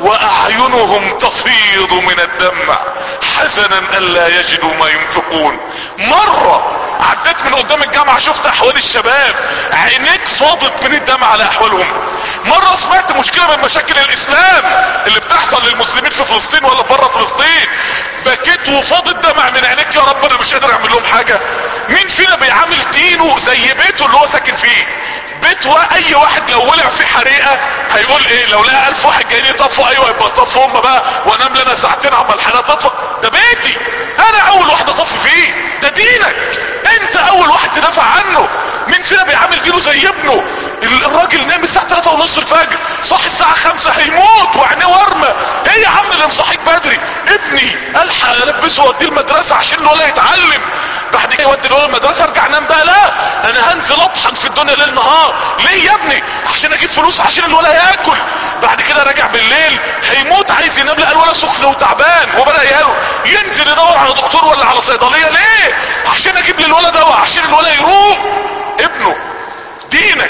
واعينهم تفيض من الدمع حزنا الا يجدوا ما ينفقون. مرة عديت من قدام الجامعة شفت احوال الشباب عينيك فاضت من الدمع على احوالهم. مرة سمعت مشكلة من مشاكل الاسلام اللي بتحصل للمسلمين في فلسطين ولا بره فلسطين، بكيت وفاض الدمع من عينيك، يا رب انا مش قادر اعمل لهم حاجة. مين فينا بيعامل دينه زي بيته اللي هو ساكن فيه؟ بيت اي واحد لو ولع في حريقة هيقول ايه؟ لو لقى الف واحد جايين يطفوا، ايوه يبقى طفوا هم بقى وانام لنا ساعتين عما الحريقة تطفى. ده بيتي انا اول واحد اطفي فيه، ده دينك انت اول واحد تدافع عنه. مين فينا بيعامل دينه زي ابنه؟ الراجل نام الساعة ثلاثة ونص الفجر صاحي الساعة خمسة هيموت وعينيه ورمة، ايه يا عم اللي مصحيك بدري؟ ابني الحق البسه واديه المدرسة عشان الولد يتعلم، بعد كده يودي الولد المدرسة ارجع انام بقى؟ لا انا هنزل اطحن في الدنيا ليل نهار. ليه يا ابني؟ عشان اجيب فلوس عشان الولد ياكل. بعد كده راجع بالليل هيموت عايز ينام، لقى الولد سخن وتعبان وبدأ ياله، ينزل يدور على دكتور ولا على صيدلية. ليه؟ عشان اجيب للولد دواء عشان الولد يروق. ابنه دينك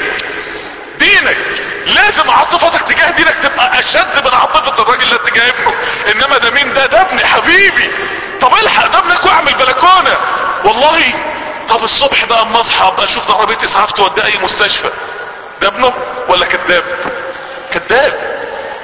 دينك لازم عاطفتك تجاه دينك تبقى اشد من عاطفة الراجل اللي تجاه ابنه. انما ده مين؟ ده ده ابني حبيبي. طب الحق ده ابنك واعمل بلكونة والله. طب الصبح بقى اما اصحى ابقى اشوف ده عربية اسعاف تودي اي مستشفى، ده ابنه ولا كذاب؟ كذاب.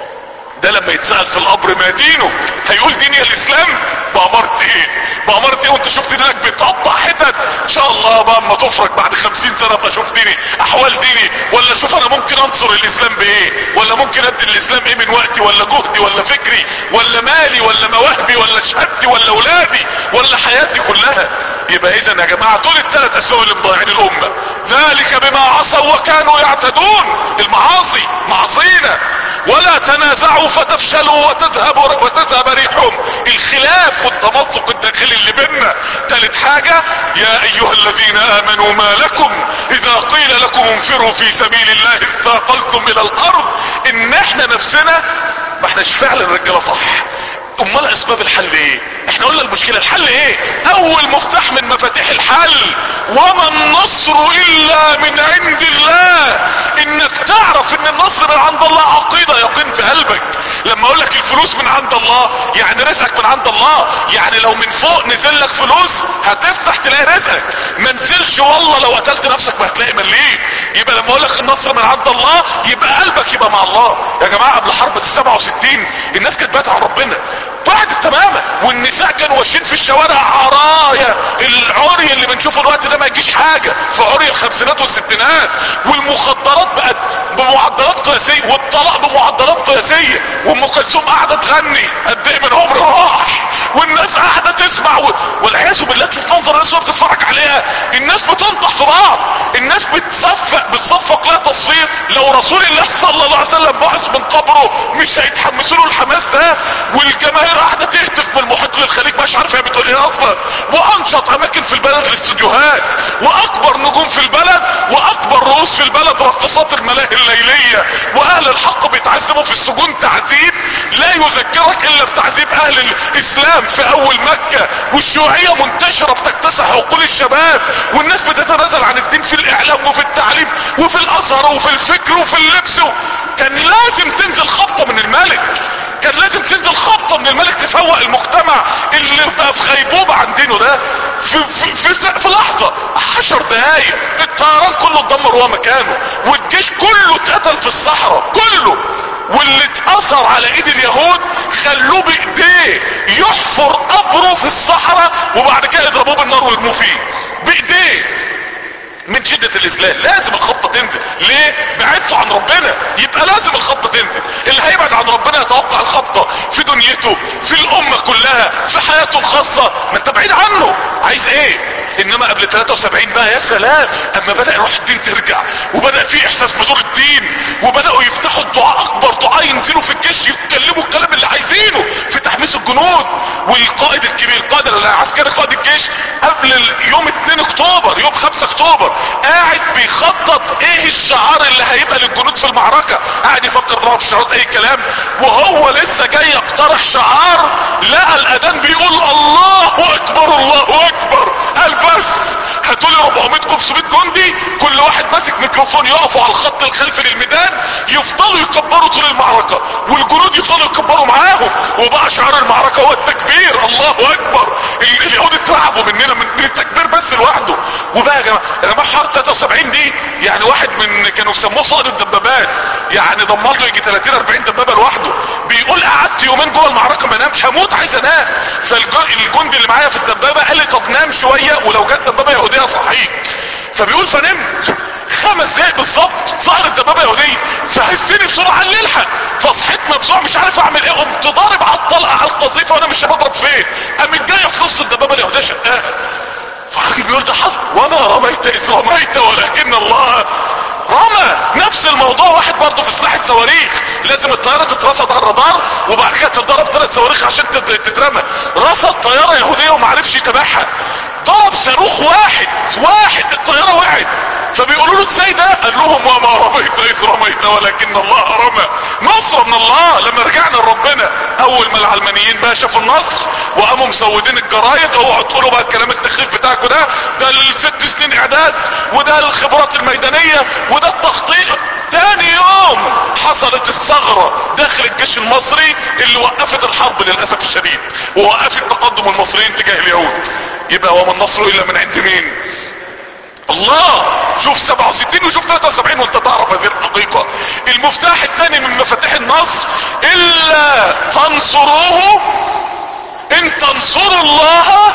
ده لما يتسأل في القبر ما دينه هيقول ديني الاسلام. بأمرت ايه؟ بأمرت ايه وانت شفت دينك بيتقطع حتت؟ ان شاء الله بقى اما تفرج بعد خمسين سنة ابقى اشوف ديني احوال ديني، ولا اشوف انا ممكن انصر الاسلام بايه، ولا ممكن ادي الاسلام ايه من وقتي ولا جهدي ولا فكري ولا مالي ولا مواهبي ولا شهادتي ولا اولادي ولا حياتي كلها. يبقى اذا يا جماعة دول الثلاث اسباب اللي مضيعين الامة، ذلك بما عصوا وكانوا يعتدون. المعاصي معصينا. ولا تنازعوا فتفشلوا وتذهب وتذهب ريحهم، الخلاف والتمزق الداخلي اللي بيننا. ثالث حاجة يا ايها الذين امنوا ما لكم اذا قيل لكم انفروا في سبيل الله اثاقلتم الى الارض. ان احنا نفسنا ما احناش فعلا رجالة صح. امال اسباب الحل ايه؟ احنا قلنا المشكلة الحل ايه؟ اول مفتاح من مفاتيح الحل وما النصر الا من عند الله. انك تعرف ان النصر من عند الله، عقيدة يقين في قلبك. لما اقول لك الفلوس من عند الله يعني رزقك من عند الله، يعني لو من فوق نزل لك فلوس هتفتح تلاقي رزقك، ما نزلش والله لو قتلت نفسك ما هتلاقي مليم. يبقى لما اقول لك النصر من عند الله يبقى قلبك يبقى مع الله. يا جماعة قبل حرب السبعة وستين الناس كانت بات عن ربنا بعد تماما، والنساء كانوا ماشيين في الشوارع عرايا. العري اللي بنشوفه الوقت ده ما يجيش حاجة في عري الخمسينات والستينات. والمخدرات بقت بمعدلات قياسية، والطلاق بمعدلات قياسية، وام كلثوم قاعدة تغني قد ايه من عمر راح، والناس قاعدة تسمع و... والعياذ بالله تشوف منظر الناس وهي بتتفرج عليها. الناس بتنطح في بعض، الناس بتصفق بتصفق لها تصفيق. لو رسول الله صلى الله عليه وسلم بعث من قبره مش هيتحمسوا له الحماس ده. والجماهير قاعدة تهتف من المحيط للخليج مش عارف هي بتقول ايه اصلا. وانشط اماكن في البلد الاستوديوهات، واكبر نجوم في البلد، واكبر رؤوس في البلد رقصات الملاهي الليلية. واهل الحق بيتعذبوا في السجون تعذيب لا يذكرك الا بتعذيب اهل الاسلام في اول مكة. والشيوعية منتشرة بتكتسح عقول الشباب، والناس بتتنازل عن الدين في الاعلام وفي التعليم وفي الازهر وفي الفكر وفي اللبس. كان لازم تنزل خبطة من الملك، كان لازم تنزل خبطة من الملك تفوق المجتمع اللي بقى في غيبوبة عن دينه ده في, في, في, في لحظة. عشر دقايق الطيران كله اتدمر وهو مكانه، والجيش كله اتقتل في الصحراء كله. واللي اتأثر على ايد اليهود خلوه بايديه يحفر قبره في الصحراء، وبعد كده يضربوه بالنار ويرموه فيه بايديه. من شدة الإذلال لازم الخطة تنزل. ليه؟ بعدته عن ربنا يبقى لازم الخطة تنزل. اللي هيبعد عن ربنا يتوقع الخطة في دنيته في الأمة كلها في حياته الخاصة. ما انت بعيد عنه عايز ايه؟ انما قبل ثلاثة وسبعين بقى يا سلام، اما بدأ روح الدين ترجع وبدأ فيه احساس بدور الدين قبل يوم اتنين اكتوبر، يوم خمسة اكتوبر، قاعد بيخطط ايه الشعار اللي هيبقى للجنود في المعركة، قاعد يفكر طبعا في شعارات اي كلام، وهو لسه جاي يقترح شعار لقى الاذان بيقول الله اكبر الله اكبر، قال بس هاتولي اربعمية خمسمية جندي كل واحد ماسك ميكروفون يقفوا على الخط الخلفي للميدان يفضلوا يكبروا طول المعركة والجنود يفضلوا يكبروا معاهم، وبقى شعار المعركة هو التكبير الله اكبر. اليهود اترعبوا مننا من التكبير بس لوحده. وبقى يا جماعه يا جماعه حرب تلاتة وسبعين دي يعني واحد من كانوا يسموه صائد الدبابات، يعني دمر له يجي تلاتين اربعين دبابه لوحده، بيقول قعدت يومين جوه المعركه ما نامش هموت عايز انام. فالجندي اللي معايا في الدبابه قال لي طب نام شويه ولو جت دبابه يهوديه صحيك، فبيقول فنمت خمس دقايق بالظبط ظهرت دبابه يهوديه فهزني بسرعه قال لي الحق، فصحيت مفزوع مش عارف اعمل ايه، قمت ضارب على الطلقه على القذيفه وانا مش بضرب فين، قامت جايه في نص الدبابه اليهوديه شقاها. فالراجل بيقول ده حصل وما رميت اذ رميت ولكن الله رمى. نفس الموضوع واحد برضه في سلاح الصواريخ، لازم الطياره تترصد على الرادار وبعد كده تتضرب ثلاث صواريخ عشان تترمى، رصد طياره يهوديه ومعرفش يتابعها، ضرب صاروخ واحد واحد الطياره وقعت، فبيقولوا له ازاي ده؟ قال لهم وما رميت اذ رميت ولكن الله رمى. نصر من الله. لما رجعنا لربنا اول ما العلمانيين بقى شافوا النصر وقاموا مسودين الجرايد، اوعوا تقولوا بقى الكلام التخريف بتاعكم ده، ده الست سنين اعداد وده الخبرات الميدانيه وده التخطيط. تاني يوم حصلت الثغرة داخل الجيش المصري اللي وقفت الحرب للأسف الشديد ووقفت تقدم المصريين تجاه اليهود. يبقى وما النصر الا من عند مين؟ الله. شوف سبعة وستين وشوف تلاتة وسبعين وانت تعرف هذه الحقيقة. المفتاح الثاني من مفاتيح النصر الا تنصروه ان تنصروا الله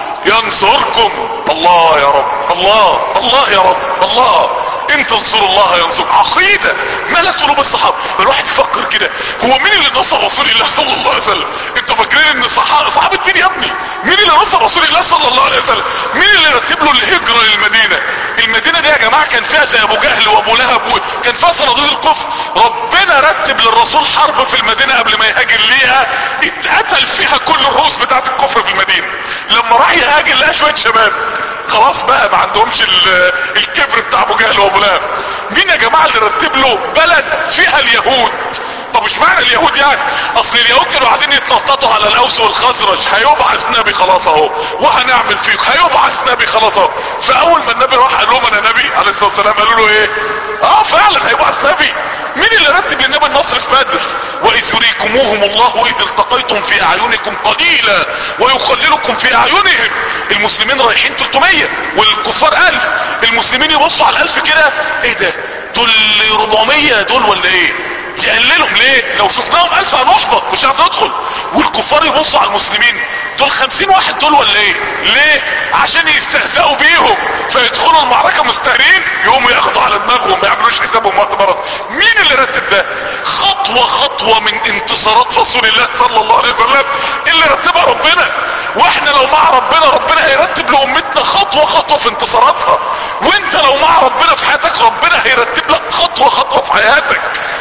ينصركم. الله يا رب الله الله يا رب الله. ان تنصروا الله ينصر. عقيدة مالت قلوب الصحابة. الواحد يفكر كده هو مين اللي نصر رسول الله صلى الله عليه وسلم؟ انتوا فاكرين ان صحابة صحابة مين يا ابني؟ مين اللي نصر رسول الله صلى الله عليه وسلم؟ مين اللي رتب له الهجرة للمدينة؟ المدينة دي يا جماعة كان فيها زي ابو جهل وابو لهب كان فيها صناديد الكفر. ربنا رتب للرسول حرب في المدينة قبل ما يهاجر ليها اتقتل فيها كل الرؤوس بتاعت الكفر في المدينة. لما راح يهاجر لقى شوية شباب خلاص بقى ما عندهمش الكبر بتاع ابو جهل وابو لهب. مين يا جماعة اللي رتب له بلد فيها اليهود؟ طب مش معنى اليهود يعني اصل اليهود كانوا قاعدين يتنططوا على الاوس والخزرج، هيبعث نبي خلاص اهو وهنعمل فيك، هيبعث نبي خلاص اهو. فاول ما النبي راح قال لهم انا نبي عليه الصلاه والسلام قالوا له ايه؟ اه فعلا هيبعث نبي. مين اللي رتب للنبي النصر في بدر؟ واذ يريكموهم الله اذ التقيتم في اعينكم قليلا ويقللكم في اعينهم. المسلمين رايحين تلتمية والكفار الف، المسلمين يبصوا على الالف كده ايه ده؟ دول اربعمية دول ولا ايه؟ يقللهم ليه؟ لو شفناهم الف هنحبط مش هندخل. والكفار يبصوا على المسلمين دول خمسين واحد دول ولا ايه؟ ليه؟ عشان يستهزئوا بيهم فيدخلوا المعركة مستهرين يقوموا ياخدوا على دماغهم ما يعملوش حسابهم وقت مرض. مين اللي رتب ده؟ خطوة خطوة من انتصارات رسول الله صلى الله عليه وسلم اللي رتبها ربنا. واحنا لو مع ربنا ربنا هيرتب لامتنا خطوة خطوة في انتصاراتها، وانت لو مع ربنا في حياتك ربنا هيرتب لك خطوة خطوة في حياتك.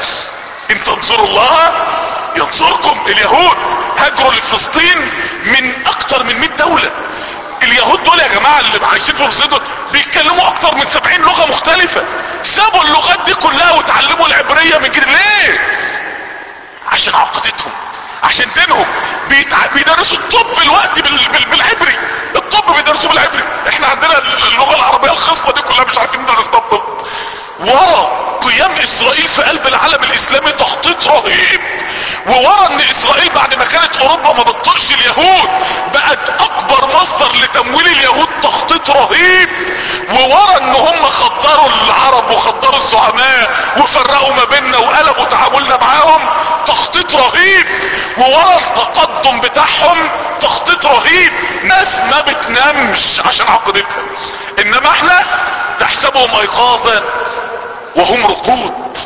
ان تنصروا الله ينصركم. اليهود هاجروا لفلسطين من اكتر من مئة دولة. اليهود دول يا جماعة اللي عايشين في فلسطين دول بيتكلموا اكتر من سبعين لغة مختلفة. سابوا اللغات دي كلها وتعلموا العبرية من جديد. ليه؟ عشان عقيدتهم عشان دينهم. بيتع... بيدرسوا الطب الوقت بال... بال... بالعبري. الطب بيدرسوه بالعبري. احنا عندنا اللغة العربية الخصبة دي كلها مش عارفين ندرس الطب. ورا قيام اسرائيل في قلب العالم الاسلامي تخطيط رهيب، وورا ان اسرائيل بعد ما كانت اوروبا ما بتطلش اليهود بقت اكبر مصدر لتمويل اليهود تخطيط رهيب، وورا ان هم خدروا العرب وخدروا الزعماء وفرقوا ما بيننا وقلبوا تعاملنا معاهم تخطيط رهيب، وورا التقدم بتاعهم تخطيط رهيب. ناس ما بتنامش عشان عقيدتها، انما احنا تحسبهم ايقاظا وهم رقود.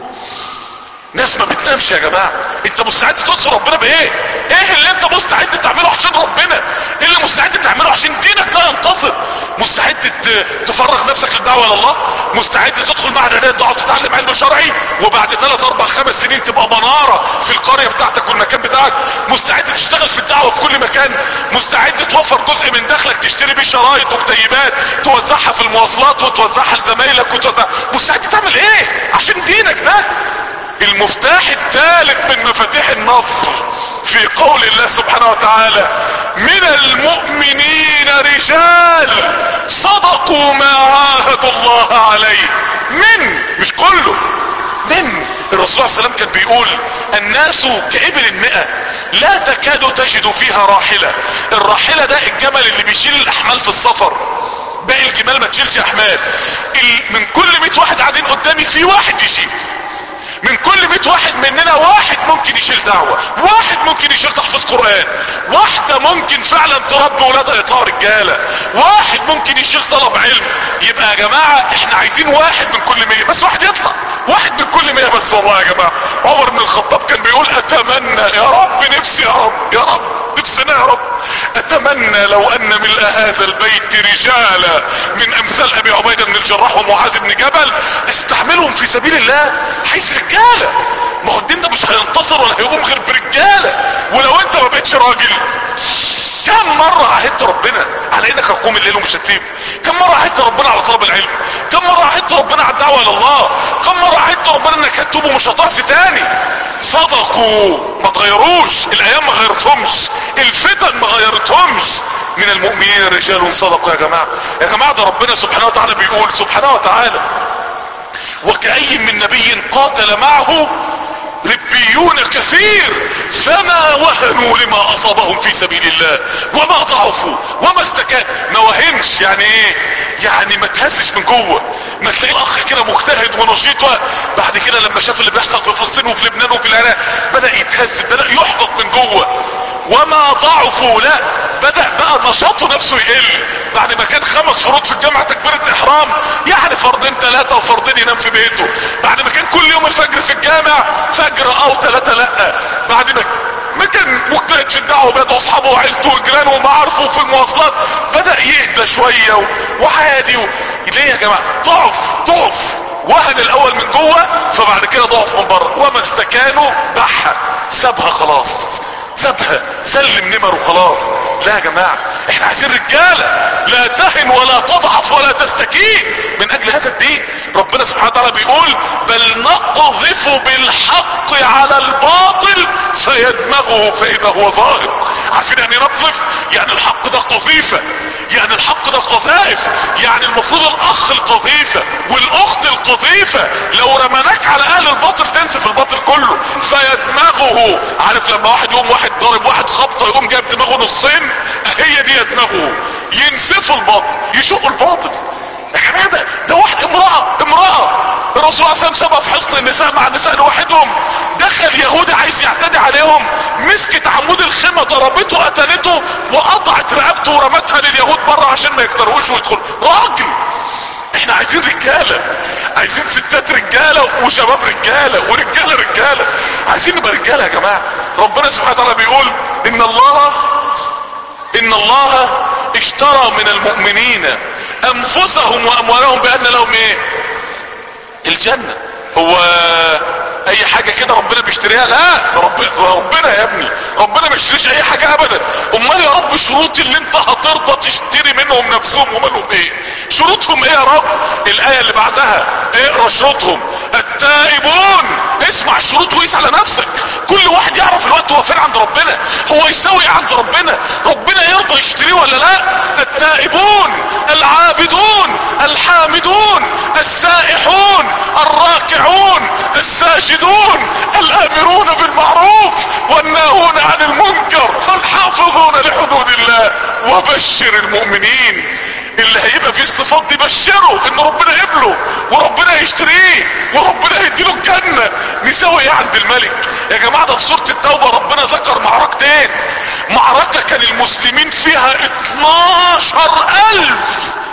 ناس ما بتنامش يا جماعة. انت مستعد تنصر ربنا بايه؟ ايه اللي انت مستعد تعمله عشان ربنا؟ ايه اللي مستعد تعمله عشان دينك ده ينتصر؟ مستعد تفرغ نفسك للدعوة الى الله؟ مستعد تدخل معهد اعداد تقعد تتعلم علم شرعي وبعد ثلاث اربع خمس سنين تبقى منارة في القرية بتاعتك والمكان بتاعك، مستعد تشتغل في الدعوة في كل مكان، مستعد توفر جزء من دخلك تشتري بيه شرايط وكتيبات توزعها في المواصلات وتوزعها لزمايلك وتوزع، مستعد تعمل ايه عشان دينك ده؟ المفتاح الثالث من مفاتيح النصر في قول الله سبحانه وتعالى: من المؤمنين رجال صدقوا ما عاهدوا الله عليه. من، مش كله، من. الرسول صلى الله عليه وسلم كان بيقول: الناس كإبل المئة لا تكاد تجد فيها راحلة. الراحلة ده الجمل اللي بيشيل الاحمال في السفر، باقي الجمال ما تشيلش احمال. من كل مئة واحد قاعدين قدامي في واحد يشيل، من كل مئة واحد مننا واحد ممكن يشيل دعوة، واحد ممكن يشيل تحفيظ قرآن، واحدة ممكن فعلا تربي ولادها يطلعوا رجالة، واحد ممكن يشيل طلب علم. يبقى يا جماعة احنا عايزين واحد من كل مية، بس واحد يطلع، واحد من كل مية بس. والله يا جماعة عمر بن الخطاب كان بيقول: اتمنى يا رب، نفسي يا رب، يا رب نفسنا يا رب، اتمنى لو ان ملء هذا البيت رجالا من امثال ابي عبيدة بن الجراح ومعاذ بن جبل استعملهم في سبيل الله. حيث رجالة، ما هو الدين ده مش هينتصر ولا هيقوم غير برجالة. ولو انت ما بقتش راجل، كم مرة عهدت ربنا على انك هتقوم الليل ومش هتسيب؟ كم مرة عهدت ربنا على طلب العلم؟ كم مرة عهدت ربنا على الدعوة الى الله؟ كم مرة عهدت ربنا انك هتتوب ومش هتعصي تاني؟ صدقوا، ما تغيروش، الايام ما غيرتهمش، الفتن ما غيرتهمش. من المؤمنين رجال صدقوا. يا جماعة يا جماعة ده ربنا سبحانه وتعالى بيقول سبحانه وتعالى: وكأي من نبي قاتل معه ربيون كثير فما وهنوا لما اصابهم في سبيل الله وما ضعفوا وما استكانوا. ما وهنش يعني ايه؟ يعني ما تهزش من جوه. ما تلاقي الاخ كده مجتهد ونشيط، بعد كده لما شاف اللي بيحصل في فلسطين وفي لبنان وفي العراق بدأ يتهز، بدأ يحبط من جوه. وما ضعفوا، لا، بدأ بقى نشاطه نفسه يقل. بعد ما كان خمس فروض في الجامعة تكبيرة احرام، يعني فردين ثلاثة وفردين ينام في بيته. بعد ما كان كل يوم الفجر في الجامع، فجر اه وثلاثة لا. بعد ما ما كان مجتهد في الدعوة بيته واصحابه وعيلته وجيرانه ومعارفه في المواصلات، بدأ يهدى شوية وعادي و... ليه يا جماعة؟ ضعف ضعف وهن الاول من جوه، فبعد كده ضعف من بره. وما استكانوا بحة، سابها خلاص، سابها سلم نمر وخلاص. لا يا جماعة احنا عايزين رجالة لا تهن ولا تضعف ولا تستكين من اجل هذا الدين. ربنا سبحانه وتعالى بيقول: بل نقذف بالحق على الباطل فيدمغه فاذا هو ظاهر. عارفين يعني نقذف؟ يعني الحق ده قذيفة، يعني الحق ده قذائف. يعني المفروض الاخ القذيفة والاخت القذيفة لو رمناك على اهل الباطل تنسف الباطل كله. فيدمغه، عارف لما واحد يقوم واحد ضارب واحد خبطه يقوم جايب دماغه نصين، هي دي يدمغه، ينسف الباطل، يشق الباطل. يا جماعه ده ده واحد امراه امراه الرسول صلى الله عليه وسلم سابها في حصن النساء مع النساء لوحدهم، دخل يهودي عايز يعتدي عليهم، مسكت عمود الخيمه ضربته قتلته وقطعت رقبته ورمتها لليهود بره عشان ما يقتروش ويدخلوا. راجل. احنا عايزين رجاله، عايزين ستات رجاله وشباب رجاله ورجاله رجاله، عايزين نبقى رجاله يا جماعه. ربنا سبحانه وتعالى بيقول: ان الله ان الله اشترى من المؤمنين انفسهم واموالهم بان لهم ايه؟ الجنة. هو اي حاجة كده ربنا بيشتريها؟ لا، ربنا, ربنا يا ابني ربنا ما يشتريش اي حاجة ابدا. امال يا رب شروط اللي انت هترضى تشتري منهم نفسهم ومالهم ايه؟ شروطهم ايه يا رب؟ الاية اللي بعدها اقرا شروطهم: التائبون. اسمع الشروط وقيس على نفسك. كل واحد يعرف الوقت هو فين عند ربنا، هو يساوي ايه عند ربنا، ربنا يرضى يشتريه ولا لا. التائبون، العابدون، الحامدون، السائحون، الراكعون، الساجدون، الامرون بالمعروف والناهون عن المنكر، الحافظون لحدود الله. وبشر المؤمنين. اللي هيبقى فيه الصفات دي بشره ان ربنا يقبله وربنا يشتريه وربنا يديله الجنة. نساوي ايه عند الملك يا جماعة؟ ده في سورة التوبة ربنا ذكر معركتين. معركة كان المسلمين فيها اتناشر الف،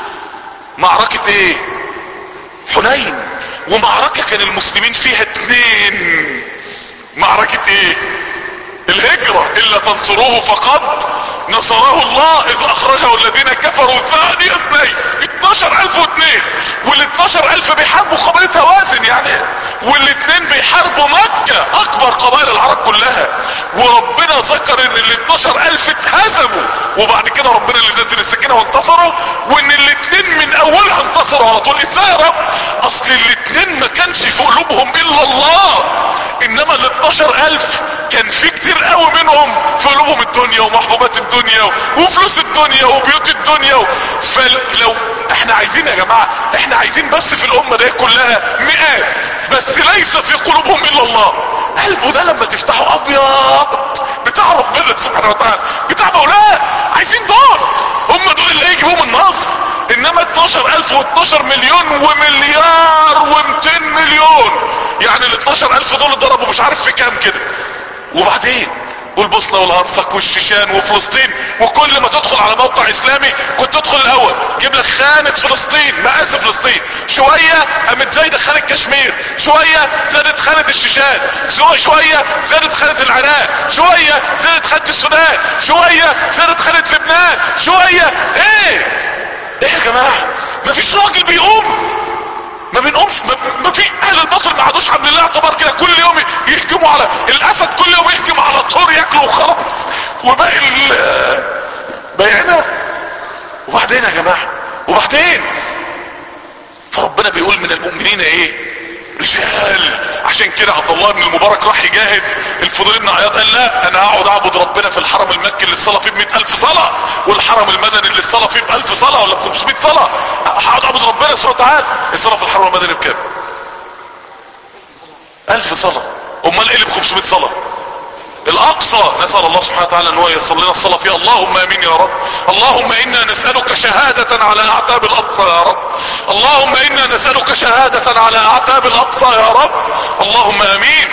معركة ايه؟ حنين. ومعركة كان المسلمين فيها اتنين، معركة ايه؟ الهجرة. الا تنصروه فقد نصره الله اذ اخرجه الذين كفروا ثاني اثنين، اتناشر الف واثنين، وال اتناشر الف بيحاربوا قبيلة هوازن يعني، والاثنين بيحاربوا مكة اكبر قبائل العرب كلها. وربنا ذكر ان ال اتناشر الف اتهزموا، وبعد كده ربنا اللي نزل السكينة وانتصروا، وان الاثنين من اولها انتصروا على طول. ازاي يا رب؟ اصل الاثنين ما كانش في قلوبهم الا الله، انما ال اتناشر الف كان في كتير قوي منهم في قلوبهم الدنيا ومحبوبات الدنيا وفلوس الدنيا وبيوت الدنيا و... فلو احنا عايزين يا جماعة، احنا عايزين بس في الامة دي كلها مئات بس ليس في قلوبهم الا الله. قلبه ده لما تفتحه ابيض بتاع ربنا سبحانه وتعالى، بتاع مولاه. عايزين دول، هم دول اللي هيجيبوهم النصر. انما اتناشر الف و12 مليون ومليار ومتين مليون، يعني ال اتناشر الف دول ضربوا مش عارف في كام كده. وبعدين والبوسنة والهرسك والشيشان وفلسطين، وكل ما تدخل على موقع اسلامي كنت تدخل الاول جيب لك خانة فلسطين، مقاس فلسطين، شوية قامت زايدة خانة كشمير، شوية زادت خانة الشيشان، شوية زادت خانة العراق، شوية زادت خانة السودان، شوية زادت خانة لبنان، شوية ايه ايه يا جماعة؟ مفيش راجل بيقوم، ما بنقومش. ما في اهل البصر ما عادوش عاملين لها اعتبار كده، كل يوم يهجموا على الاسد، كل يوم يهجم على طور ياكلوا وخلاص، وباقي باقينا. وبعدين يا جماعه، وبعدين فربنا بيقول من المؤمنين ايه؟ رجال. عشان كده عبد الله بن المبارك راح يجاهد، الفضيل بن عياض قال لا، انا هقعد اعبد ربنا في الحرم المكي اللي الصلاه فيه ب مئة الف صلاه، والحرم المدني اللي الصلاه فيه ب الف صلاه ولا ب خمسمئة صلاه، هقعد اعبد ربنا سبحانه وتعالى. الصلاه في الحرم المدني بكام؟ الف صلاه. امال ايه اللي ب خمسمئة صلاه؟ الاقصى. نسأل الله سبحانه وتعالى ان هو ييسر لنا الصلاة فيه. اللهم امين يا رب. اللهم انا نسألك شهادة على اعتاب الاقصى يا رب. اللهم انا نسألك شهادة على اعتاب الاقصى يا رب. اللهم امين.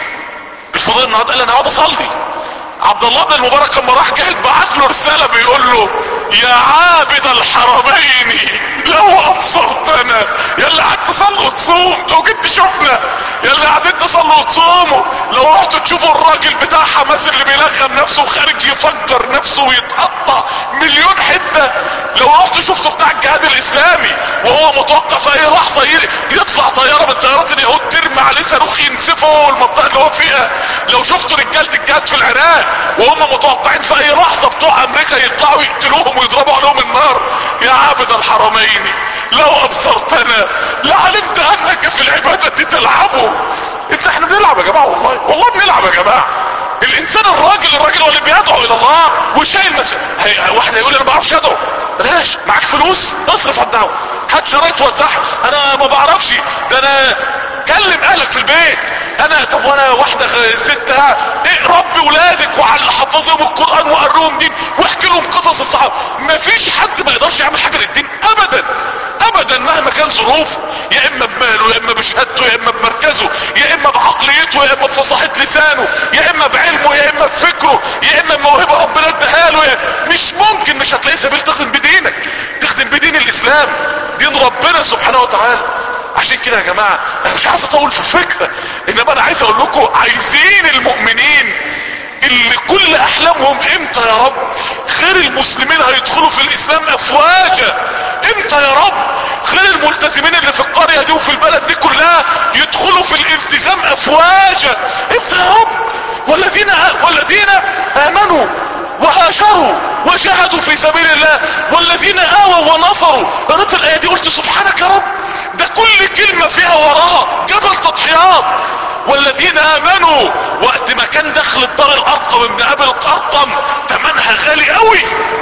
الفضيل النهارده قال انا هقعد اصلي. عبد الله بن المبارك لما راح جاهد بعت له رسالة بيقول له يا عابد الحرمين لو ابصرتنا، يا اللي قعدت تصلي وتصوم، لو جيت تشوفنا، يا اللي قاعدين تصلوا وتصوموا، لو رحتوا تشوفوا الراجل بتاع حماس اللي بيلخم نفسه وخارج يفجر نفسه ويتقطع مليون حتة، لو رحتوا شفتوا بتاع الجهاد الاسلامي وهو متوقف في اي لحظة يطلع طيارة من طيارات اليهود ترمي عليه صاروخ ينسفه المنطقة اللي هو فيها، لو شفتوا رجالة الجهاد في العراق وهم متوقعين في اي لحظة بتوع امريكا يطلعوا يقتلوهم ويضربوا عليهم النار، يا عابد الحرمين لو ابصرتنا لعلمت انك في العبادة تلعبوا. انت احنا بنلعب يا جماعة، والله والله بنلعب يا جماعة. الانسان الراجل الراجل هو اللي بيدعو الى الله وشايل مسؤولية. واحد هيقول انا ما بعرفش ادعو، بلاش، معاك فلوس اصرف على الدعوة، هات شرايط وزعها. انا ما بعرفش، ده انا كلم اهلك في البيت. انا طب وانا واحدة ستها ايه، ربي ولادك وعلى حفظهم القرآن وقروهم دين واحكي لهم قصص الصحابة. مفيش حد ما يقدرش يعمل حاجة للدين ابدا ابدا مهما كان ظروفه، يا اما بماله يا اما بشهادته يا اما بمركزه يا اما بعقليته يا اما بفصاحة لسانه يا اما بعلمه يا اما بفكره يا اما بموهبة ربنا اداها له. مش ممكن مش هتلاقي سبيل تخدم بدينك، تخدم بدين الاسلام، دين ربنا سبحانه وتعالى. عشان كده يا جماعة انا مش عايز اطول في الفكرة، انما انا عايز اقول لكم عايزين المؤمنين اللي كل احلامهم امتى يا رب خير المسلمين هيدخلوا في الاسلام افواجا، امتى يا رب خير الملتزمين اللي في القرية دي وفي البلد دي كلها يدخلوا في الالتزام افواجا، امتى يا رب؟ والذين والذين امنوا وهاجروا وجاهدوا في سبيل الله والذين آووا ونصروا. قرأت الآية دي قلت سبحانك يا رب، ده كل كلمة فيها وراها جبل تضحيات. والذين آمنوا وقت ما كان دخل الدار الأرقم ابن أبي الأرقم تمنها غالي قوي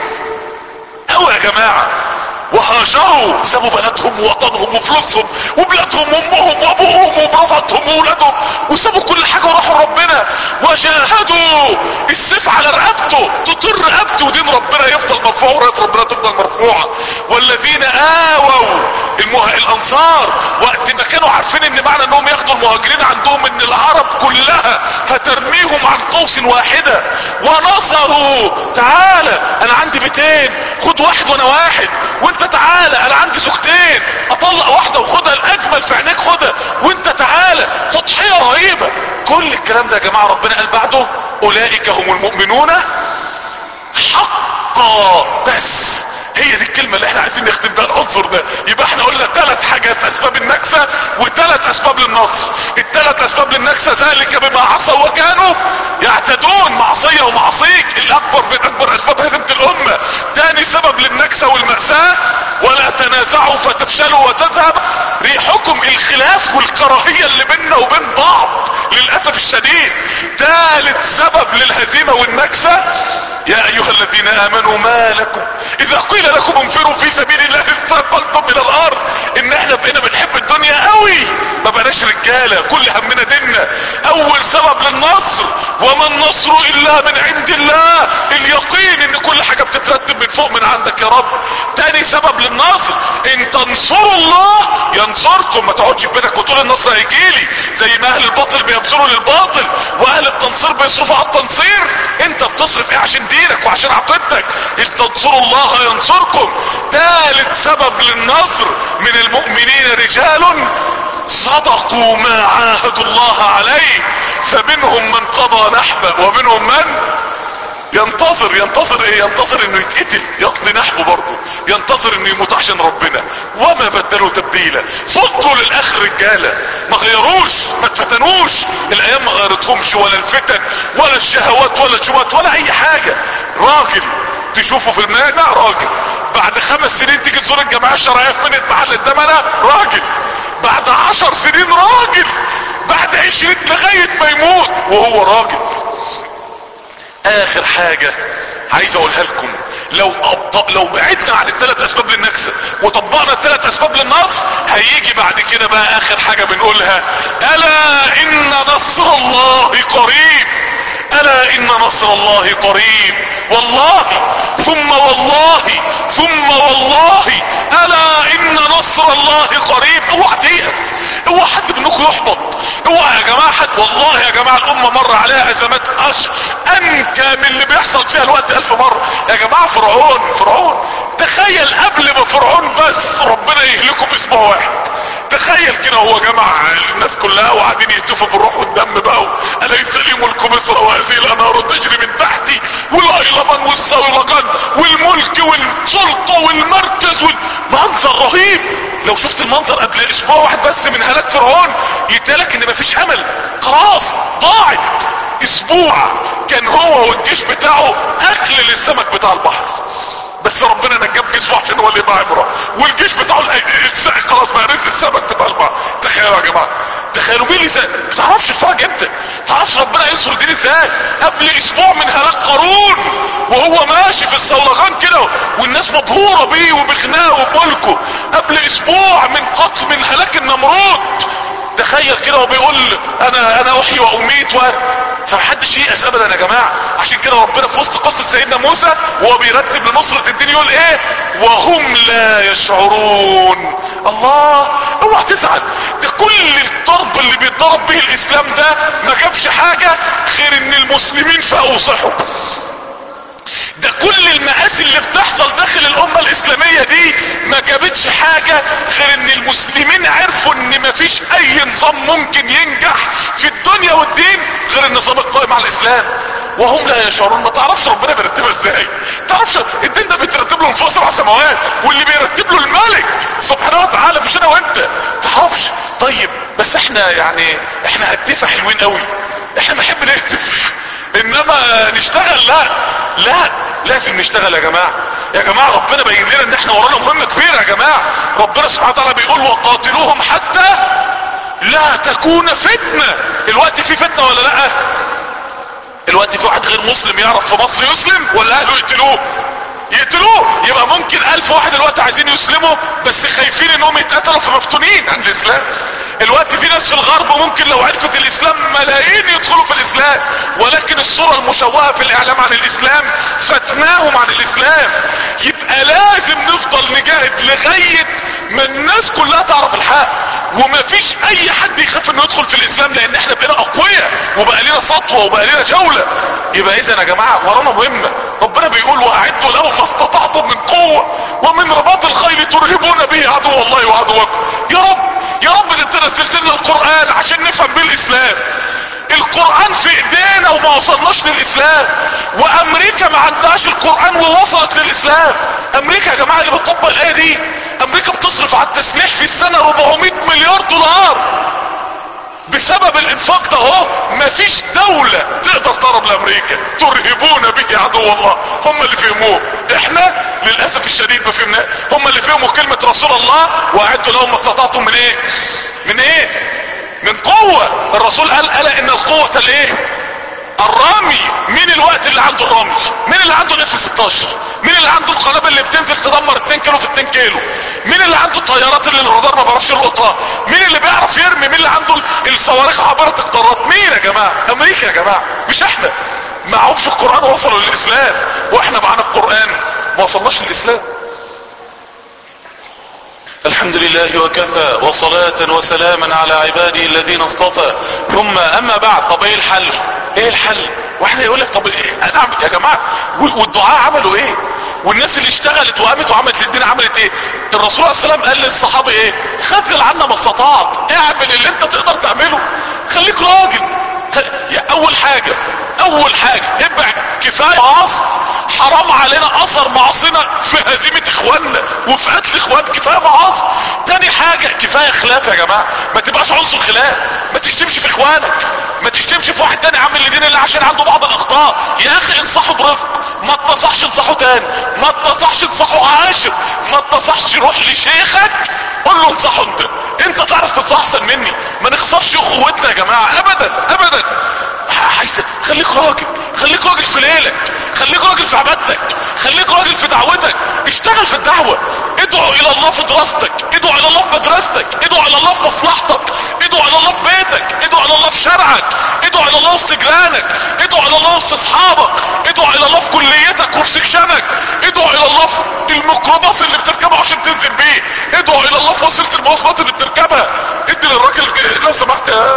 قوي يا جماعة، وهاجروا سابوا بلدهم ووطنهم وفلوسهم وبلادهم وامهم وابوهم ومراتهم وولادهم وسابوا كل حاجة وراحوا ربنا وجاهدوا. السيف على رقبته تطر رقبته ودين ربنا يفضل مرفوع وراية ربنا تفضل مرفوعة. والذين آووا المه... الانصار وقت ما كانوا عارفين ان معنى انهم ياخدوا المهاجرين عندهم ان العرب كلها هترميهم عن قوس واحدة، ونصروا. تعالى انا عندي بيتين خد واحد وانا واحد، وانت تعالى انا عندي زوجتين اطلق واحدة وخدها الاجمل في عينيك خدها، وانت تعالى. تضحية رهيبة. كل الكلام ده يا جماعة ربنا قال بعده اولئك هم المؤمنون حقا. بس هي دي الكلمة اللي احنا عايزين نختم بها العنصر ده. يبقى احنا قلنا ثلاث حاجات اسباب النكسة وثلاث اسباب للنصر. الثلاث اسباب للنكسة ذلك بما عصوا وكانوا يعتدون، معصية ومعصيك الاكبر من اكبر اسباب هزيمة الامة. ثاني سبب للنكسة والمأساة ولا تنازعوا فتفشلوا وتذهب ريحكم، الخلاف والكراهية اللي بيننا وبين بعض للأسف الشديد. ثالث سبب للهزيمة والنكسة يا ايها الذين امنوا ما لكم اذا قيل لكم انفروا في سبيل الله اثقلتم الى الارض. ان احنا بقينا بنحب الدنيا قوي، ما بقناش رجاله، كل همنا ديننا. اول سبب للنصر وما النصر الا من عند الله، اليقين ان كل حاجه بتترتب من فوق من عندك يا رب. تاني سبب للنصر ان تنصروا الله ينصركم، ما تقعدش في بيتك وتقول النصر هيجيلي زي ما اهل الباطل بيبذلوا للباطل واهل التنصير بيصرفوا على التنصير. انت بتصرف ايه عشان دينك وعشان عقيدتك؟ ان تنصروا الله ينصركم. ثالث سبب للنصر من المؤمنين رجال صدقوا ما عاهدوا الله عليه فمنهم من قضى نحبه ومنهم من ينتظر. ينتظر ايه؟ ينتظر انه يتقتل يقضي نحبه برضه، ينتظر انه يموت عشان ربنا. وما بدلوا تبديلا. فضلوا للاخر رجاله، ما غيروش، ما اتفتنوش. الايام ما غيرتهمش ولا الفتن ولا الشهوات ولا الشبهات ولا اي حاجه. راجل تشوفه في المانع راجل، بعد خمس سنين تيجي تزور الجمعيه الشرعيه في منة محل الدمنه راجل، بعد عشر سنين راجل، بعد عشرين لغايه ما يموت وهو راجل. اخر حاجة عايز اقولها لكم، لو أبطأ لو بعدنا عن الثلاث اسباب للنكسة وطبقنا الثلاث اسباب للنصر هيجي بعد كده بقى اخر حاجة بنقولها الا ان نصر الله قريب. الا ان نصر الله قريب والله ثم والله ثم والله الا ان نصر الله قريب. اوعى تيأس، اوعى حد منكم يحبط، اوعى يا جماعه حد. والله يا جماعه الامه مر عليها ازمات أش... انكى من اللي بيحصل فيها الوقت الف مره. يا جماعه فرعون فرعون تخيل قبل ما فرعون بس ربنا يهلكه باسبوع واحد. تخيل كده هو جمع الناس كلها وقاعدين يهتفوا بالروح والدم بقى، اليس لي ملك مصر وهذه الانهار تجري من تحتي والايلمان والصولجان والملك والسلطه والمركز والمنظر رهيب. لو شفت المنظر قبل اسبوع واحد بس من هلاك فرعون يتقالك ان مفيش امل، خلاص ضاعت. اسبوع كان هو والجيش بتاعه اكل للسمك بتاع البحر، بس ربنا نجاه بجيش عشان هو اللي يبقى عبره، والجيش بتاعه خلاص بقى رزق السمك بتاع البحر. تخيلوا يا جماعه، تخيلوا مين اللي ما تعرفش الفرج امتى، ما تعرفش ربنا ينصر الدين ازاي. قبل اسبوع من هلاك قارون وهو ماشي في الصولغان كده والناس مبهوره بيه وبغناه وبملكه، قبل اسبوع من قتل من هلاك النمرود. تخيل كده وبيقول انا انا احيي واميت و... فمحدش ييأس ابدا يا جماعه. عشان كده ربنا في وسط قصه سيدنا موسى وهو بيرتب لنصره الدين يقول ايه؟ وهم لا يشعرون. الله، اوعى تزعل، ده كل الضرب اللي بيتضرب به الاسلام ده ما جابش حاجه غير ان المسلمين فاقوا صحوا. ده كل المآسي اللي بتحصل داخل الامة الاسلامية دي ما جابتش حاجة غير ان المسلمين عرفوا ان مفيش اي نظام ممكن ينجح في الدنيا والدين غير النظام القائم على الاسلام. وهم لا يشعرون. ما تعرفش ربنا بيرتبها ازاي، تعرفش الدين ده بيترتب له من فوق سبع سماوات واللي بيرتب له الملك سبحانه وتعالى مش انا وانت. تعرفش؟ طيب بس احنا يعني احنا هتفة حلوين قوي، احنا بنحب نهتف انما نشتغل لا لا لازم نشتغل يا جماعة. يا جماعة ربنا بين لنا ان احنا ورانا مهمة كبيرة يا جماعة. ربنا سبحانه وتعالى بيقول وقاتلوهم حتى لا تكون فتنة. الوقت في فتنة ولا لا؟ الوقت في واحد غير مسلم يعرف في مصر يسلم ولا اهله يقتلوه؟ يقتلوه. يبقى ممكن الف واحد الوقت عايزين يسلموا بس خايفين انهم يتقتلوا فمفتونين عن الاسلام. الوقت في ناس في الغرب ممكن لو عرفت الاسلام ملايين يدخلوا في الاسلام، ولكن الصورة المشوهة في الاعلام عن الاسلام فتناهم عن الاسلام. يبقى لازم نفضل نجاهد لغاية ما الناس كلها تعرف الحق ومفيش اي حد يخاف انه يدخل في الاسلام، لان احنا بقينا اقوياء وبقى لنا سطوة وبقى لنا جولة. يبقى اذا يا جماعة ورانا مهمة. ربنا بيقول واعدوا لهم ما استطعتم من قوة ومن رباط الخيل ترهبون به عدو الله وعدوكم. يا رب يا رب انت نزلت لنا القرآن عشان نفهم بيه الاسلام. القرآن في ايدينا احنا وما وصلناش للاسلام، وامريكا ما عندهاش القرآن ووصلت للاسلام. امريكا يا جماعة اللي بتطبق الايه دي، امريكا بتصرف على التسليح في السنة أربعمائة مليار دولار. بسبب الانفاق ده اهو مفيش دولة تقدر تهرب لامريكا. ترهبون به عدو الله، هم اللي فهموه، احنا للاسف الشديد ما فهمناه. هم اللي فهموا كلمة رسول الله واعدوا لهم ما استطعتم من ايه من ايه من قوة. الرسول قال الا ان القوة الايه الرامي. مين الوقت اللي عنده الرمي؟ مين اللي عنده الاف ستاشر؟ مين اللي عنده القنابل اللي بتنزل تدمر اتنين كيلو في اتنين كيلو؟ مين اللي عنده الطيارات اللي الرادار ما بيعرفش يلقطها؟ مين اللي بيعرف يرمي؟ مين اللي عنده الصواريخ عابرة القارات؟ مين يا جماعة؟ امريكا يا جماعة، مش احنا. معهمش القرآن وصلوا للاسلام، واحنا معنا القرآن ما وصلناش للاسلام. الحمد لله وكفى وصلاة وسلاما على عباده الذين اصطفى، ثم اما بعد. طب ايه الحل؟ ايه الحل؟ واحد يقول لك طب إيه؟ انا اعمل يا جماعة؟ والدعاء عملوا ايه؟ والناس اللي اشتغلت وقامت وعملت للدين عملت ايه؟ الرسول عليه السلام قال للصحابة ايه؟ خذل عنا ما استطعت، اعمل اللي انت تقدر تعمله، خليك راجل. اول حاجة اول حاجة ابع كفاية معاصي، حرام علينا اثر معاصينا في هزيمة اخواننا وفي قتل اخوان، كفاية معاصي. تاني حاجة كفاية خلاف يا جماعة، ما تبقاش عنصر خلاف، ما تشتمش في اخوانك، ما تشتمش في واحد تاني عامل لدين الله عشان عنده بعض الاخطاء. يا اخي انصحه برفق، ما تنصحش انصحه تاني، ما تنصحش انصحه عاشر، ما تنصحش روح لشيخك قول له انصحه انت، انت تعرف تنصح احسن مني. ما نخسرش اخوتنا يا جماعة ابدا ابدا. خليك راجل، خليك راجل في ليلك، خليك راجل في عبادتك، خليك راجل في دعوتك، اشتغل في الدعوة، ادعو الى الله في دراستك، ادعو الى الله في مدرستك، ادعو الى الله في مصلحتك، ادعو الى الله في بيتك، ادعو الى الله في شرعك، ادعو الى الله وسط جيرانك، ادعو الى الله وسط اصحابك، ادعو الى الله في كليتك وفي سكشنك، ادعو الى الله في الميكروباص اللي بتركبه عشان تنزل بيه، ادعو الى الله في وسيلة المواصلات اللي بتركبها. ادي للراجل لو سمحت يا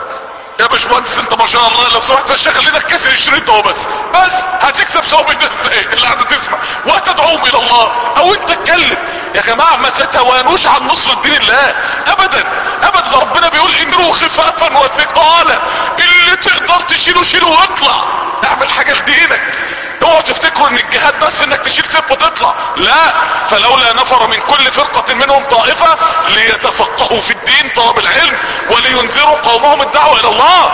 يا باشمهندس انت ما شاء الله لو سمحت بس خلينا كسر الشريط اهو، بس بس هتكسب ثواب الناس ايه اللي قاعده تسمع وهتدعوهم الى الله. او انت اتكلم يا جماعه، ما تتوانوش عن نصر دين الله ابدا ابدا. ربنا بيقول انروا خفافا وثقالا، اللي تقدر تشيله شيله واطلع، اعمل حاجه لدينك. اوعوا تفتكروا ان الجهاد بس انك تشيل سيف وتطلع، لا. فلولا نفر من كل فرقة منهم طائفة ليتفقهوا في الدين طلب العلم ولينذروا قومهم الدعوة الى الله.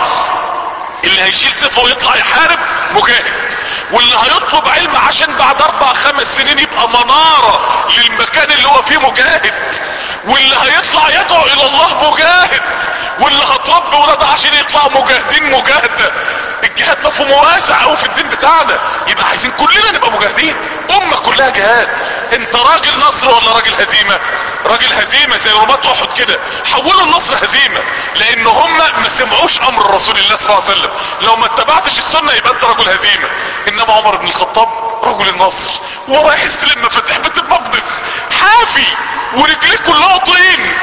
اللي هيشيل سيفه ويطلع يحارب مجاهد، واللي هيطلب علم عشان بعد اربع خمس سنين يبقى منارة للمكان اللي هو فيه مجاهد، واللي هيطلع يدعو الى الله مجاهد، واللي هتربي ولادها عشان يطلعوا مجاهدين مجاهدة. الجهاد مفهوم واسع قوي في الدين بتاعنا، يبقى عايزين كلنا نبقى مجاهدين، امة كلها جهاد. انت راجل نصر ولا راجل هزيمة؟ راجل هزيمة زي رماة احد كده، حولوا النصر هزيمة، لان هم ما سمعوش امر رسول الله صلى الله عليه وسلم. لو ما اتبعتش السنة يبقى انت رجل هزيمة. انما عمر بن الخطاب رجل النصر، ورايح يستلم مفاتيح بيت المقدس حافي ورجليه كلها طين،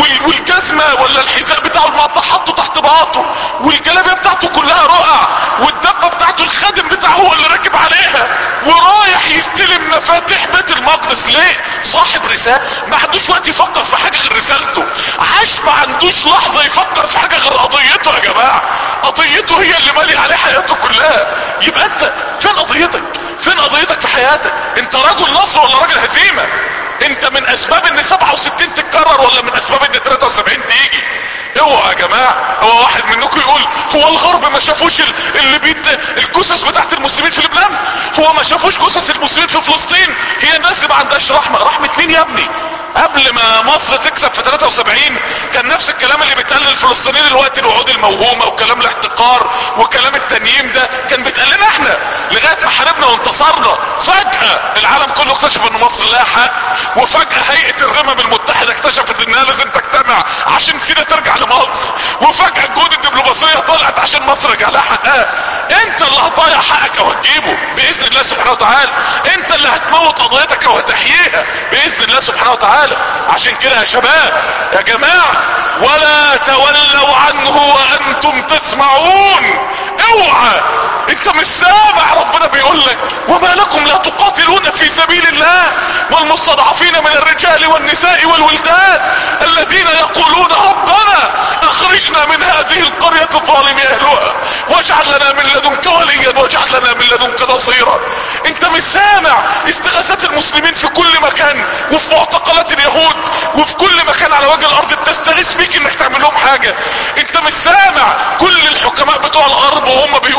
والجزمة ولا الحذاء بتاعه المقطع حطه تحت باطه، والجلابية بتاعته كلها رقع، والدقة بتاعته الخادم بتاعه هو اللي راكب عليها، ورايح يستلم مفاتيح بيت المقدس. ليه؟ صاحب رسالة، ما عندوش وقت يفكر في حاجة غير رسالته، عاش ما عندوش لحظة يفكر في حاجة غير قضيته. يا جماعة قضيته هي اللي مالي عليه حياته كلها. يبقى انت فين قضيتك؟ فين قضيتك في حياتك؟ انت رجل نصر ولا راجل هزيمة؟ انت من اسباب ان سبعة وستين تتكرر ولا من اسباب ان تلاتة وسبعين تيجي؟ اوعى يا جماعة. هو واحد منكم يقول هو الغرب ما شافوش اللي بيت الجثث بتاعت المسلمين في لبنان؟ هو ما شافوش جثث المسلمين في فلسطين؟ هي الناس ما عندهاش رحمة؟ رحمة مين يا ابني؟ قبل ما مصر تكسب في تلاتة وسبعين كان نفس الكلام اللي بيتقال للفلسطينيين دلوقتي، الوعود الموهومة وكلام الاحتقار وكلام التنييم ده كان بيتقال لنا احنا لغاية ما حاربنا وانتصرنا. فجأة العالم كله اكتشف ان مصر لها حق، وفجأة هيئة الرمم المتحدة اكتشفت انها لازم تجتمع عشان سينا ترجع لمصر، وفجأة الجهود الدبلوماسية طلعت عشان مصر رجع لها حقها. انت اللي هتضيع حقك او هتجيبه باذن الله سبحانه وتعالى، انت اللي هتموت قضيتك او هتحييها باذن الله سبحانه وتعالى. عشان كده يا شباب يا جماعة، ولا تولوا عنه وانتم تسمعون. اوعى انت مش سامع ربنا بيقول لك وما لكم لا تقاتلون في سبيل الله والمستضعفين من الرجال والنساء والولدان الذين يقولون ربنا اخرجنا من هذه القرية الظالم اهلها واجعل لنا من لدنك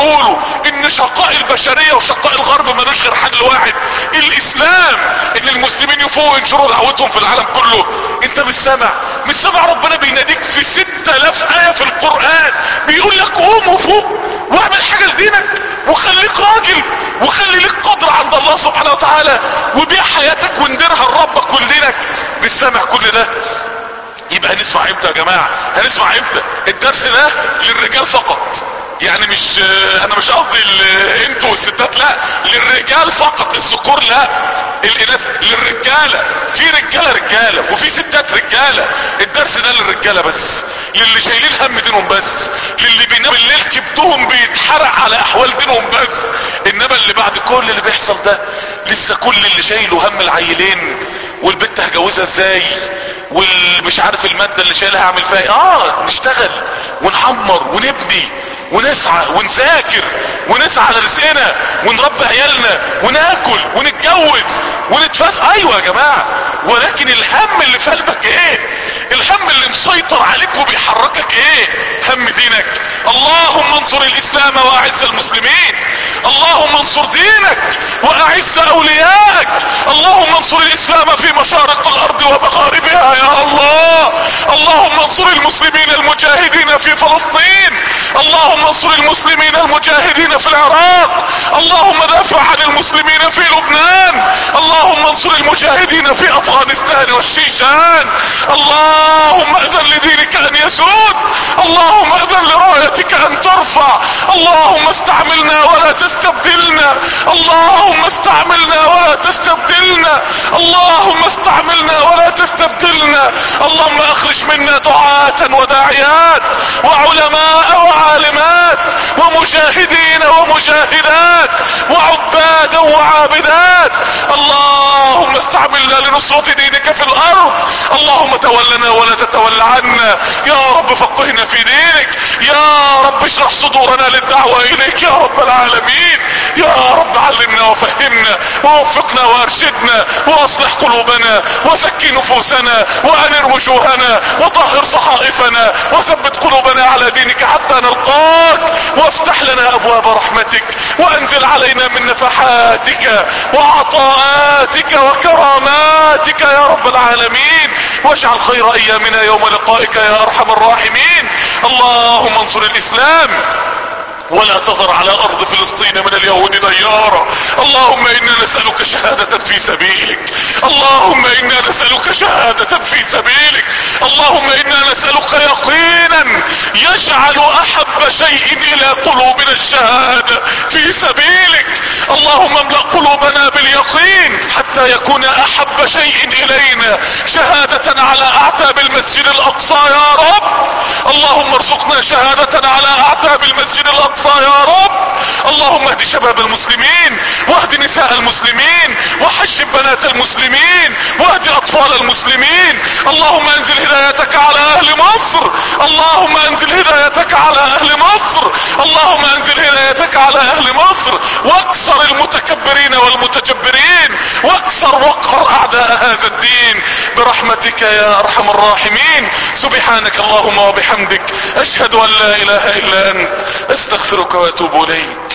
بيقولوا ان شقاء البشرية وشقاء الغرب ملوش غير حل واحد، الاسلام، ان المسلمين يفوقوا ينشروا دعوتهم في العالم كله. انت مش سامع مش سامع ربنا بيناديك في ستة آلاف آية في القرآن بيقول لك قوم وفوق واعمل حاجة لدينك وخليك راجل وخلي لك قدر عند الله سبحانه وتعالى وبيع حياتك واندرها لربك ولدينك. مش سامع كل ده؟ يبقى هنسمع امتى يا جماعة؟ هنسمع امتى؟ الدرس ده للرجال فقط، يعني مش انا مش قصدي انتوا والستات، لا، للرجال فقط، الذكور لا، الاناث للرجالة. في رجالة رجالة وفي ستات رجالة. الدرس ده للرجالة بس، للي شايلين هم دينهم بس، للي بيناموا الليل كبدهم بيتحرق على احوال دينهم بس. انما اللي بعد كل اللي بيحصل ده لسه كل اللي شايله هم العيلين والبنت هجوزها ازاي والمش عارف المادة اللي شايلها هعمل فيها ايه. اه نشتغل ونحمر ونبني ونسعى ونذاكر ونسعى على رزقنا ونربي عيالنا وناكل ونتجوز ونتفاس. ايوه يا جماعة، ولكن الهم اللي في قلبك ايه؟ الهم اللي مسيطر عليك وبيحركك ايه؟ هم دينك. اللهم انصر الاسلام واعز المسلمين، اللهم انصر دينك واعز اوليائك، اللهم انصر الاسلام في مشارق الارض ومغاربها يا الله، اللهم انصر المسلمين المجاهدين في فلسطين، اللهم انصر المسلمين المجاهدين في العراق، اللهم دافع عن المسلمين في لبنان، اللهم انصر المجاهدين في افغانستان والشيشان، اللهم اذن لدينك ان يسود، اللهم اذن لرايتك ان ترفع، اللهم استعملنا ولا تستبدلنا، اللهم استعملنا ولا تستبدلنا، اللهم استعملنا ولا تستبدلنا، اللهم اخرج منا دعاة وداعيات وعلماء وعالمات ومجاهدين ومجاهدات وعبادا وعابدات، اللهم استعملنا لنصرة دينك في الارض، اللهم تولنا ولا تتولى عنا، يا رب فقهنا في دينك، يا رب اشرح صدورنا للدعوة اليك يا رب العالمين، يا رب علمنا وفهمنا ووفقنا وارشدنا واصلح قلوبنا وزكي نفوسنا وانر وجوهنا وطهر صحائفنا وثبت قلوبنا على دينك حتى نلقاك، وافتح لنا ابواب رحمتك وانزل علينا من نفحاتك وعطاءاتك وكراماتك يا رب العالمين، واجعل خير ايامنا يوم لقائك يا ارحم الراحمين. اللهم انصر الاسلام ولا تذر على ارض فلسطين من اليهود ديارا، اللهم انا نسألك شهادة في سبيلك، اللهم انا نسألك شهادة في سبيلك، اللهم انا نسألك يقينا يجعل احب شيء الى قلوبنا الشهادة في سبيلك، اللهم املأ قلوبنا باليقين حتى يكون احب شيء الينا شهادة على اعتاب المسجد الاقصى يا رب، اللهم ارزقنا شهادة على اعتاب المسجد الاقصى يا رب، اللهم اهد شباب المسلمين واهد نساء المسلمين وحجب بنات المسلمين واهد اطفال المسلمين، اللهم انزل هدايتك على اهل مصر، اللهم انزل هدايتك على اهل مصر، اللهم انزل هدايتك على اهل مصر، واكسر المتكبرين والمتجبرين واكسر وقهر اعداء هذا الدين برحمتك يا ارحم الراحمين. سبحانك اللهم وبحمدك اشهد ان لا اله الا انت استغفرك واتوب اليك.